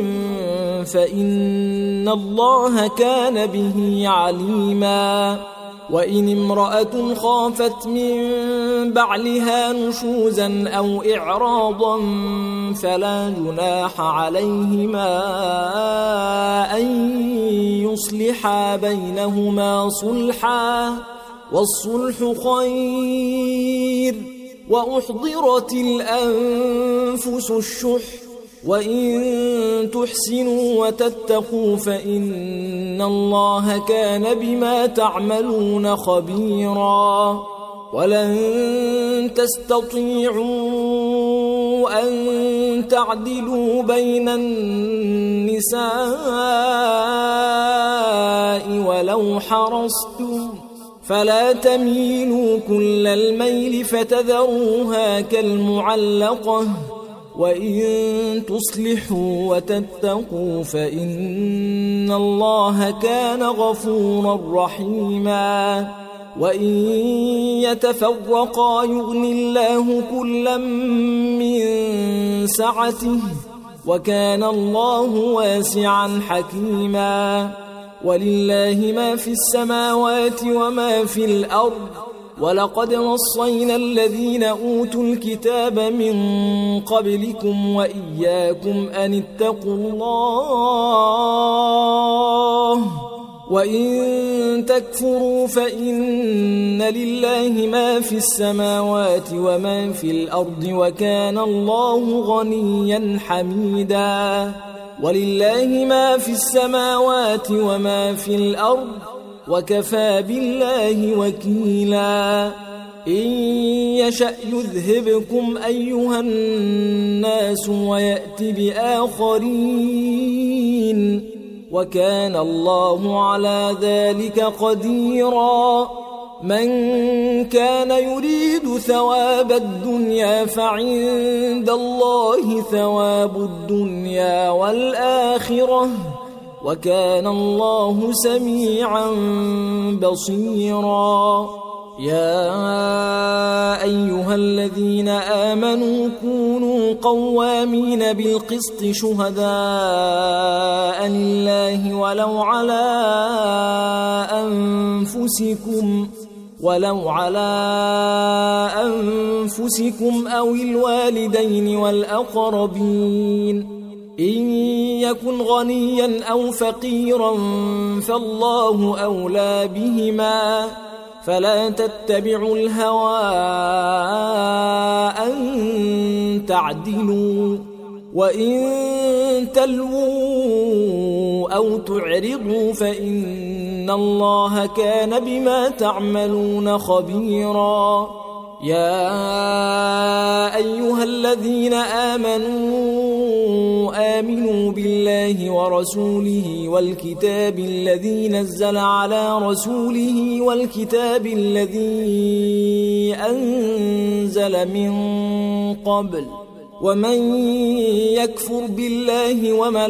فإن الله كان به عليما وإن امرأة خافت من بعلها نشوزا أو إعراضا فلا جناح عليهما أن يصلحا بينهما صلحا والصلح خير وأحضرت الأنفس الشح وإن تحسنوا وتتقوا فإن الله كان بما تعملون خبيرا ولن تستطيعوا أن تعدلوا بين النساء ولو حرصتم فلا تميلوا كل الميل فتذروها كالمعلقة وإن تصلحوا وتتقوا فإن الله كان غفورا رحيما وإن يتفرقا يغني الله كلا من سعته وكان الله واسعا حكيما ولله ما في السماوات وما في الأرض ولقد وصينا الذين أوتوا الكتاب من قبلكم وإياكم أن اتقوا الله وإن تكفروا فإن لله ما في السماوات وما في الأرض وكان الله غنيا حميدا ولله ما في السماوات وما في الأرض وكفى بالله وكيلا إن يشأ يذهبكم أيها الناس ويأت بآخرين وكان الله على ذلك قديرا من كان يريد ثواب الدنيا فعند الله ثواب الدنيا والآخرة وكان الله سميعا بصيرا يا أيها الذين آمنوا كونوا قوامين بالقسط شهداء لله ولو على أنفسكم ولو على أنفسكم أو الوالدين والأقربين إن يكن غنيا أو فقيرا فالله أولى بهما فلا تتبعوا الهوى أن تعدلوا وإن تلووا أو تعرضوا فإن إن الله كان بما تعملون خبيرا يا أيها الذين آمنوا آمنوا بالله ورسوله والكتاب الذي نزل على رسوله والكتاب الذي أنزل من قبل ومن يكفر بالله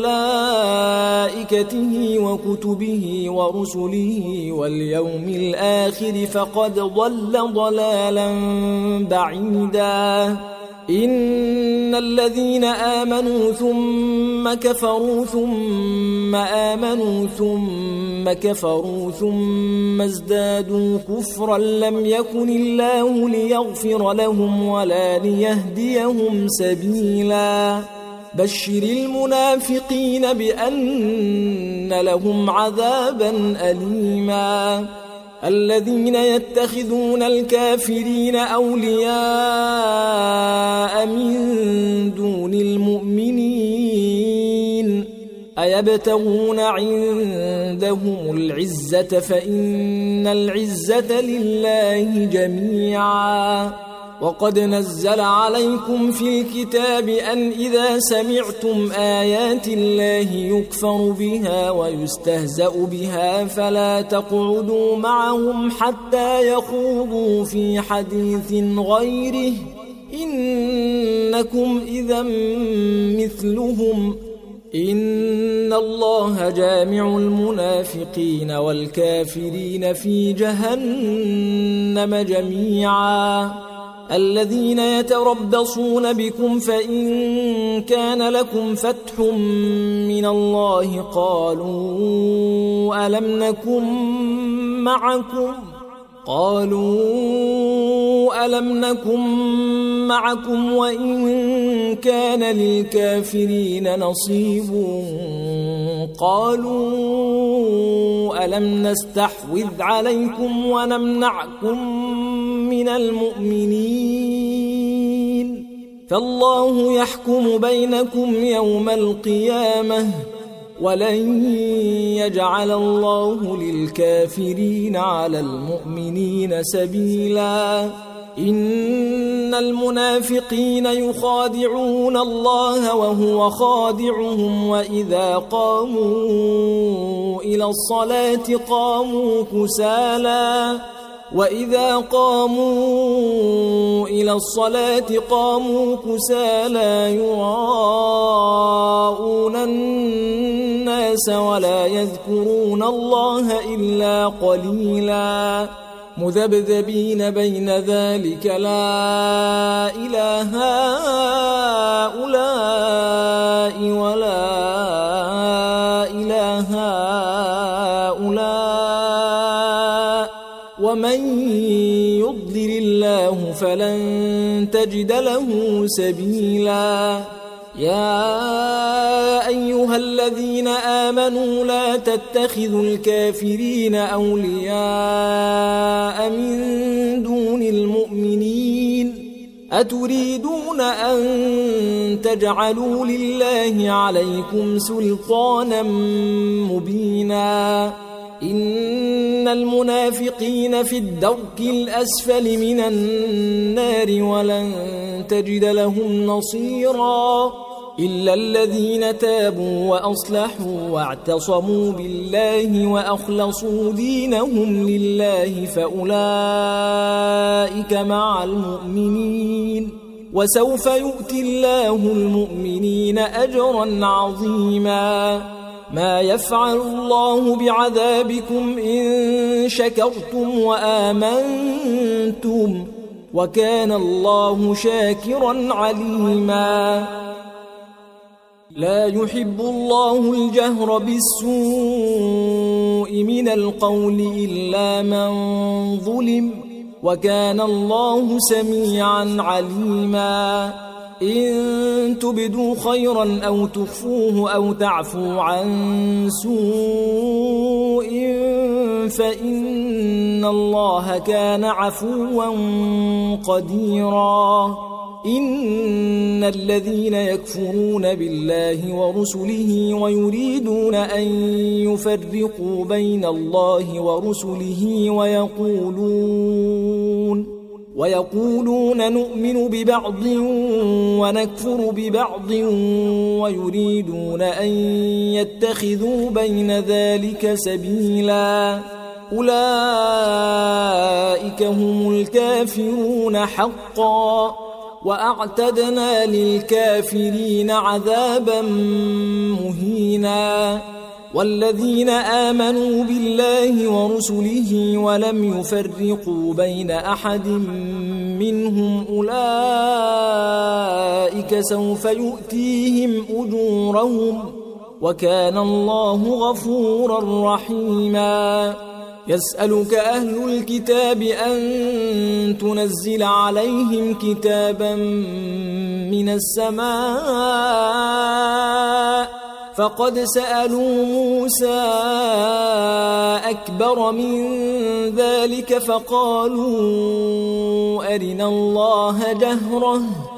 وملائكته وكتبه ورسله واليوم الآخر فقد ضل ضلالا بعيدا إن الذين آمنوا ثم كفروا ثم آمنوا ثم كفروا ثم ازدادوا كفرا لم يكن الله ليغفر لهم ولا ليهديهم سبيلا بشر المنافقين بأن لهم عذابا أليما الذين يتخذون الكافرين أولياء من دون المؤمنين أيبتغون عندهم العزة فإن العزة لله جميعا وقد نزل عليكم في الكتاب أن إذا سمعتم آيات الله يكفر بها ويستهزأ بها فلا تقعدوا معهم حتى يخوضوا في حديث غيره إنكم إذا مثلهم إن الله جامع المنافقين والكافرين في جهنم جميعا الذين يتربصون بكم فإن كان لكم فتح من الله قالوا ألم نكن معكم قالوا ألم نكن معكم وإن كان للكافرين نصيب قالوا ألم نستحوذ عليكم ونمنعكم من المؤمنين فالله يحكم بينكم يوم القيامة ولن يجعل الله للكافرين على المؤمنين سبيلا إن المنافقين يخادعون الله وهو خادعهم وإذا قاموا إلى الصلاة قاموا كسالى وإذا قاموا إلى الصلاة قاموا كسالى يراءون الناس ولا يذكرون الله إلا قليلا مذبذبين بين ذلك لا إله هؤلاء ولا إله هؤلاء ومن يضلل الله فلن تجد له سبيلا يا أيها الذين آمنوا لا تتخذوا الكافرين أولياء من دون المؤمنين أتريدون أن تجعلوا لله عليكم سلطانا مبينا إن المنافقين في الدرك الأسفل من النار ولن تجد لهم نصيرا إلا الذين تابوا وأصلحوا واعتصموا بالله وأخلصوا دينهم لله فأولئك مع المؤمنين وسوف يؤتي الله المؤمنين أجرا عظيما ما يفعل الله بعذابكم إن شكرتم وآمنتم وكان الله شاكرا عليما لا يحب الله الجهر بالسوء من القول إلا من ظلم وكان الله سميعا عليما إن تبدوا خيرا أو تخفوه أو تعفوا عن سوء فإن الله كان عفوا قديرا إن الذين يكفرون بالله ورسله ويريدون أن يفرقوا بين الله ورسله ويقولون ويقولون نؤمن ببعض ونكفر ببعض ويريدون أن يتخذوا بين ذلك سبيلا أولئك هم الكافرون حقا وأعتدنا للكافرين عذابا مهينا والذين آمنوا بالله ورسله ولم يفرقوا بين أحد منهم أولئك سوف يؤتيهم أجورهم وكان الله غفورا رحيما يسألك أهل الكتاب أن تنزل عليهم كتابا من السماء فقد سألوا موسى أكبر من ذلك فقالوا أرنا الله جهرة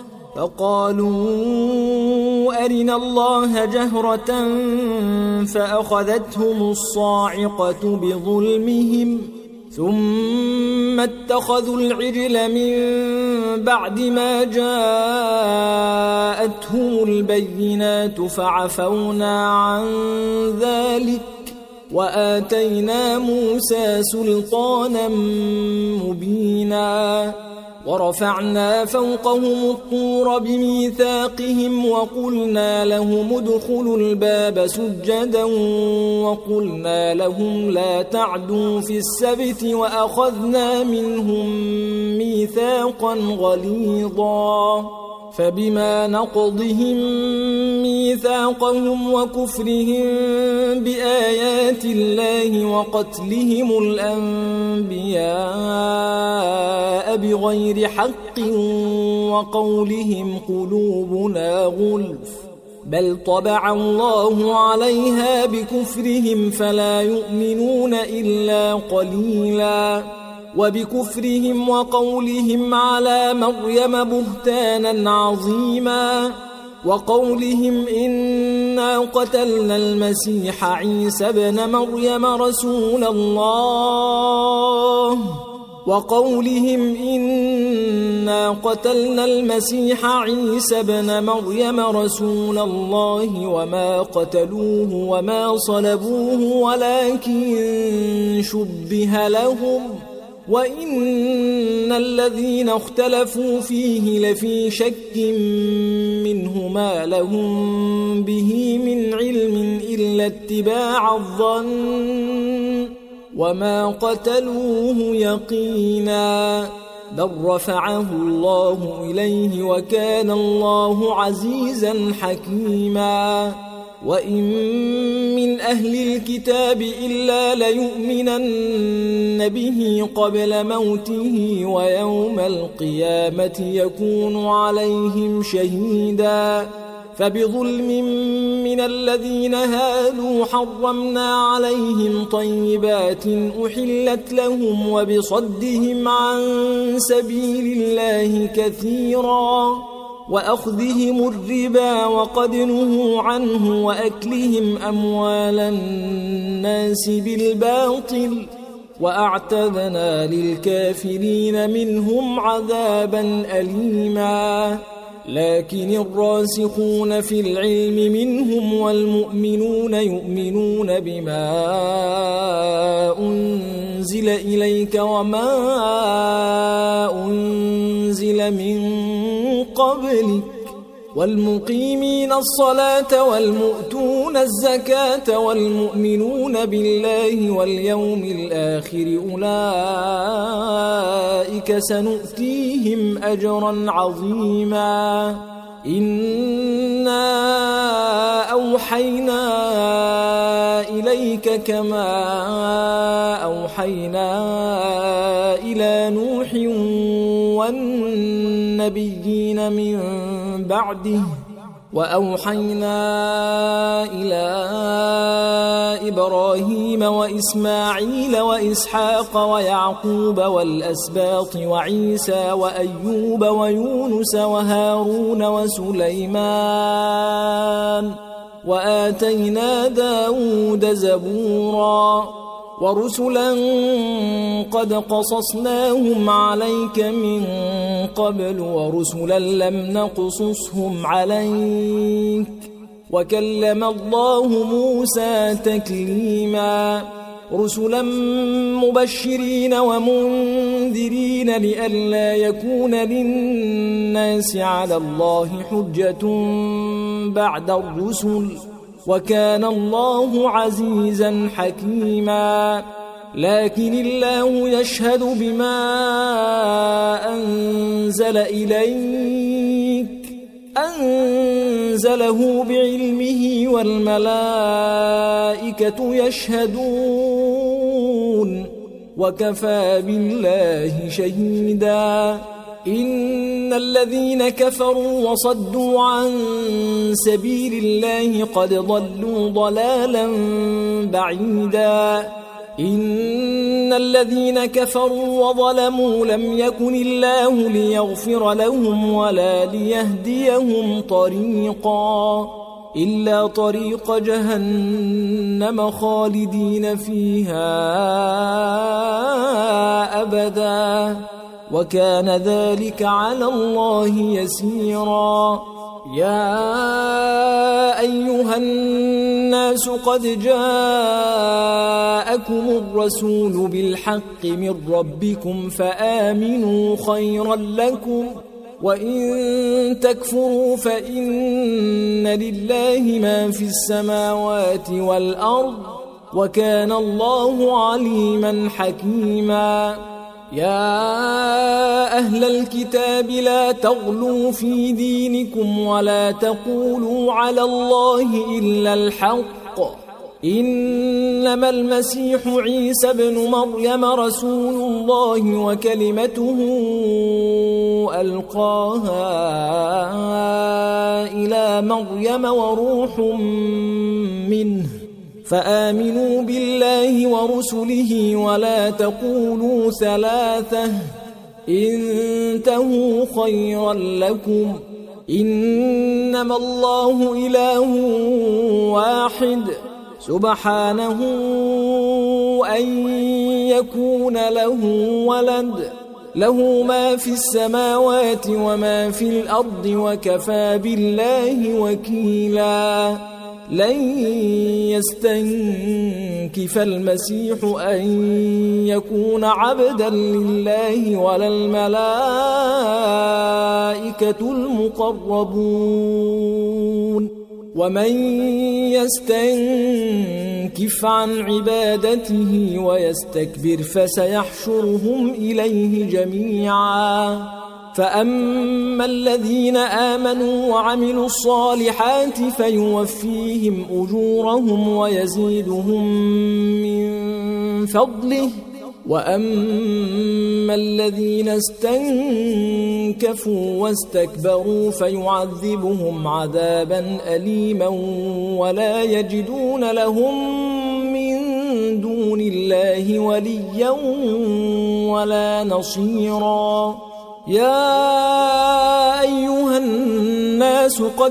فقالوا أرنا الله جهرة فأخذتهم الصاعقة بظلمهم ثم اتخذوا العجل من بعد ما جاءتهم البينات فعفونا عن ذلك وآتينا موسى سلطانا مبينا ورفعنا فوقهم الطور بميثاقهم وقلنا لهم ادخلوا الباب سجدا وقلنا لهم لا تعدوا في السبت وأخذنا منهم ميثاقا غليظا فبما نقضهم ميثاقهم وكفرهم بآيات الله وقتلهم الأنبياء بغير حق وقولهم قلوبنا غلف بل طبع الله عليها بكفرهم فلا يؤمنون إلا قليلا وبكفرهم وقولهم على مريم بهتانا عظيما وقولهم إنا قتلنا المسيح عيسى ابن مريم رسول الله وقولهم إنا قتلنا المسيح عيسى ابن مريم رسول الله وما قتلوه وما صلبوه ولكن شبه لهم وإن الذين اختلفوا فيه لفي شك منه ما لهم به من علم إلا اتباع الظن وما قتلوه يقينا بل رفعه الله إليه وكان الله عزيزا حكيما وإن من أهل الكتاب إلا ليؤمنن به قبل موته ويوم القيامة يكون عليهم شهيدا فبظلم من الذين هادوا حرمنا عليهم طيبات أحلت لهم وبصدهم عن سبيل الله كثيرا وأخذهم الربا وقد نهوا عنه وأكلهم أموال الناس بالباطل وأعتدنا للكافرين منهم عذابا أليما لكن الراسخون في العلم منهم والمؤمنون يؤمنون بما أنزل إليك وما أنزل من قبلك والمقيمين الصلاة والمؤتون الزكاة والمؤمنون بالله واليوم الآخر أولئك سنؤتيهم أجرا عظيما إنا أوحينا إليك كما أوحينا إلى نوح والنبيين من بعده وأوحينا إلى إبراهيم وإسماعيل وإسحاق ويعقوب والأسباط وعيسى وأيوب ويونس وهارون وسليمان وآتينا داود زبورا ورسلا قد قصصناهم عليك من قبل ورسلا لم نقصصهم عليك وكلم الله موسى تكليما رسلا مبشرين ومنذرين لئلا يكون للناس على الله حجة بعد الرسل وكان الله عزيزا حكيما لكن الله يشهد بما أنزل إليك أنزله بعلمه والملائكة يشهدون وكفى بالله شهيدا إن الذين كفروا وصدوا عن سبيل الله قد ضلوا ضلالا بعيدا إن الذين كفروا وظلموا لم يكن الله ليغفر لهم ولا ليهديهم طريقا إلا طريق جهنم خالدين فيها أبدا وكان ذلك على الله يسيرا يا أيها الناس قد جاءكم الرسول بالحق من ربكم فآمنوا خيرا لكم وإن تكفروا فإن لله ما في السماوات والأرض وكان الله عليما حكيما يا أهل الكتاب لا تغلوا في دينكم ولا تقولوا على الله إلا الحق إنما المسيح عيسى ابن مريم رسول الله وكلمته ألقاها إلى مريم وروح منه فآمنوا بالله ورسله ولا تقولوا ثلاثة انتهوا خيرا لكم إنما الله إله واحد سبحانه أن يكون له ولد له ما في السماوات وما في الأرض وكفى بالله وكيلا لن يستنكف المسيح أن يكون عبدا لله ولا الملائكة المقربون ومن يستنكف عن عبادته ويستكبر فسيحشرهم إليه جميعا فأما الذين آمنوا وعملوا الصالحات فيوفيهم أجورهم ويزيدهم من فضله وأما الذين استنكفوا واستكبروا فيعذبهم عذابا أليما ولا يجدون لهم من دون الله وليا ولا نصيرا يا أيها الناس قد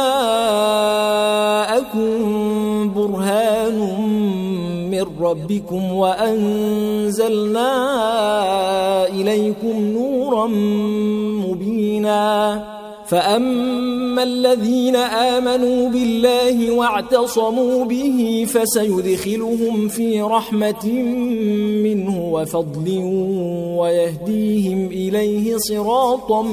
جاءكم برهان من ربكم وأنزلنا إليكم نورا مبينا فأما الذين آمنوا بالله واعتصموا به فسيدخلهم في رحمة منه وفضل ويهديهم إليه صراطا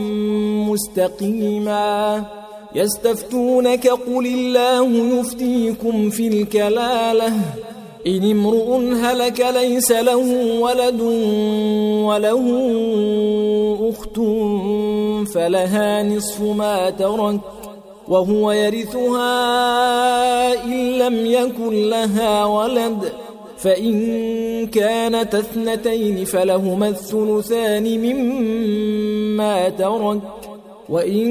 مستقيما يستفتونك قل الله يفتيكم في الكلالة إن امرؤ هلك ليس له ولد وله أخت فلها نصف ما ترك وهو يرثها إن لم يكن لها ولد فإن كانت اثنتين فلهما الثلثان مما ترك وإن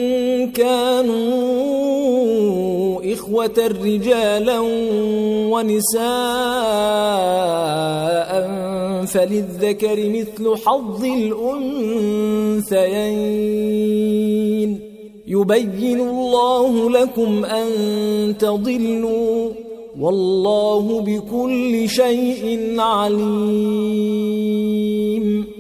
كانوا إخوة رجالا ونساء فللذكر مثل حظ الأنثيين يبين الله لكم أن تضلوا والله بكل شيء عليم.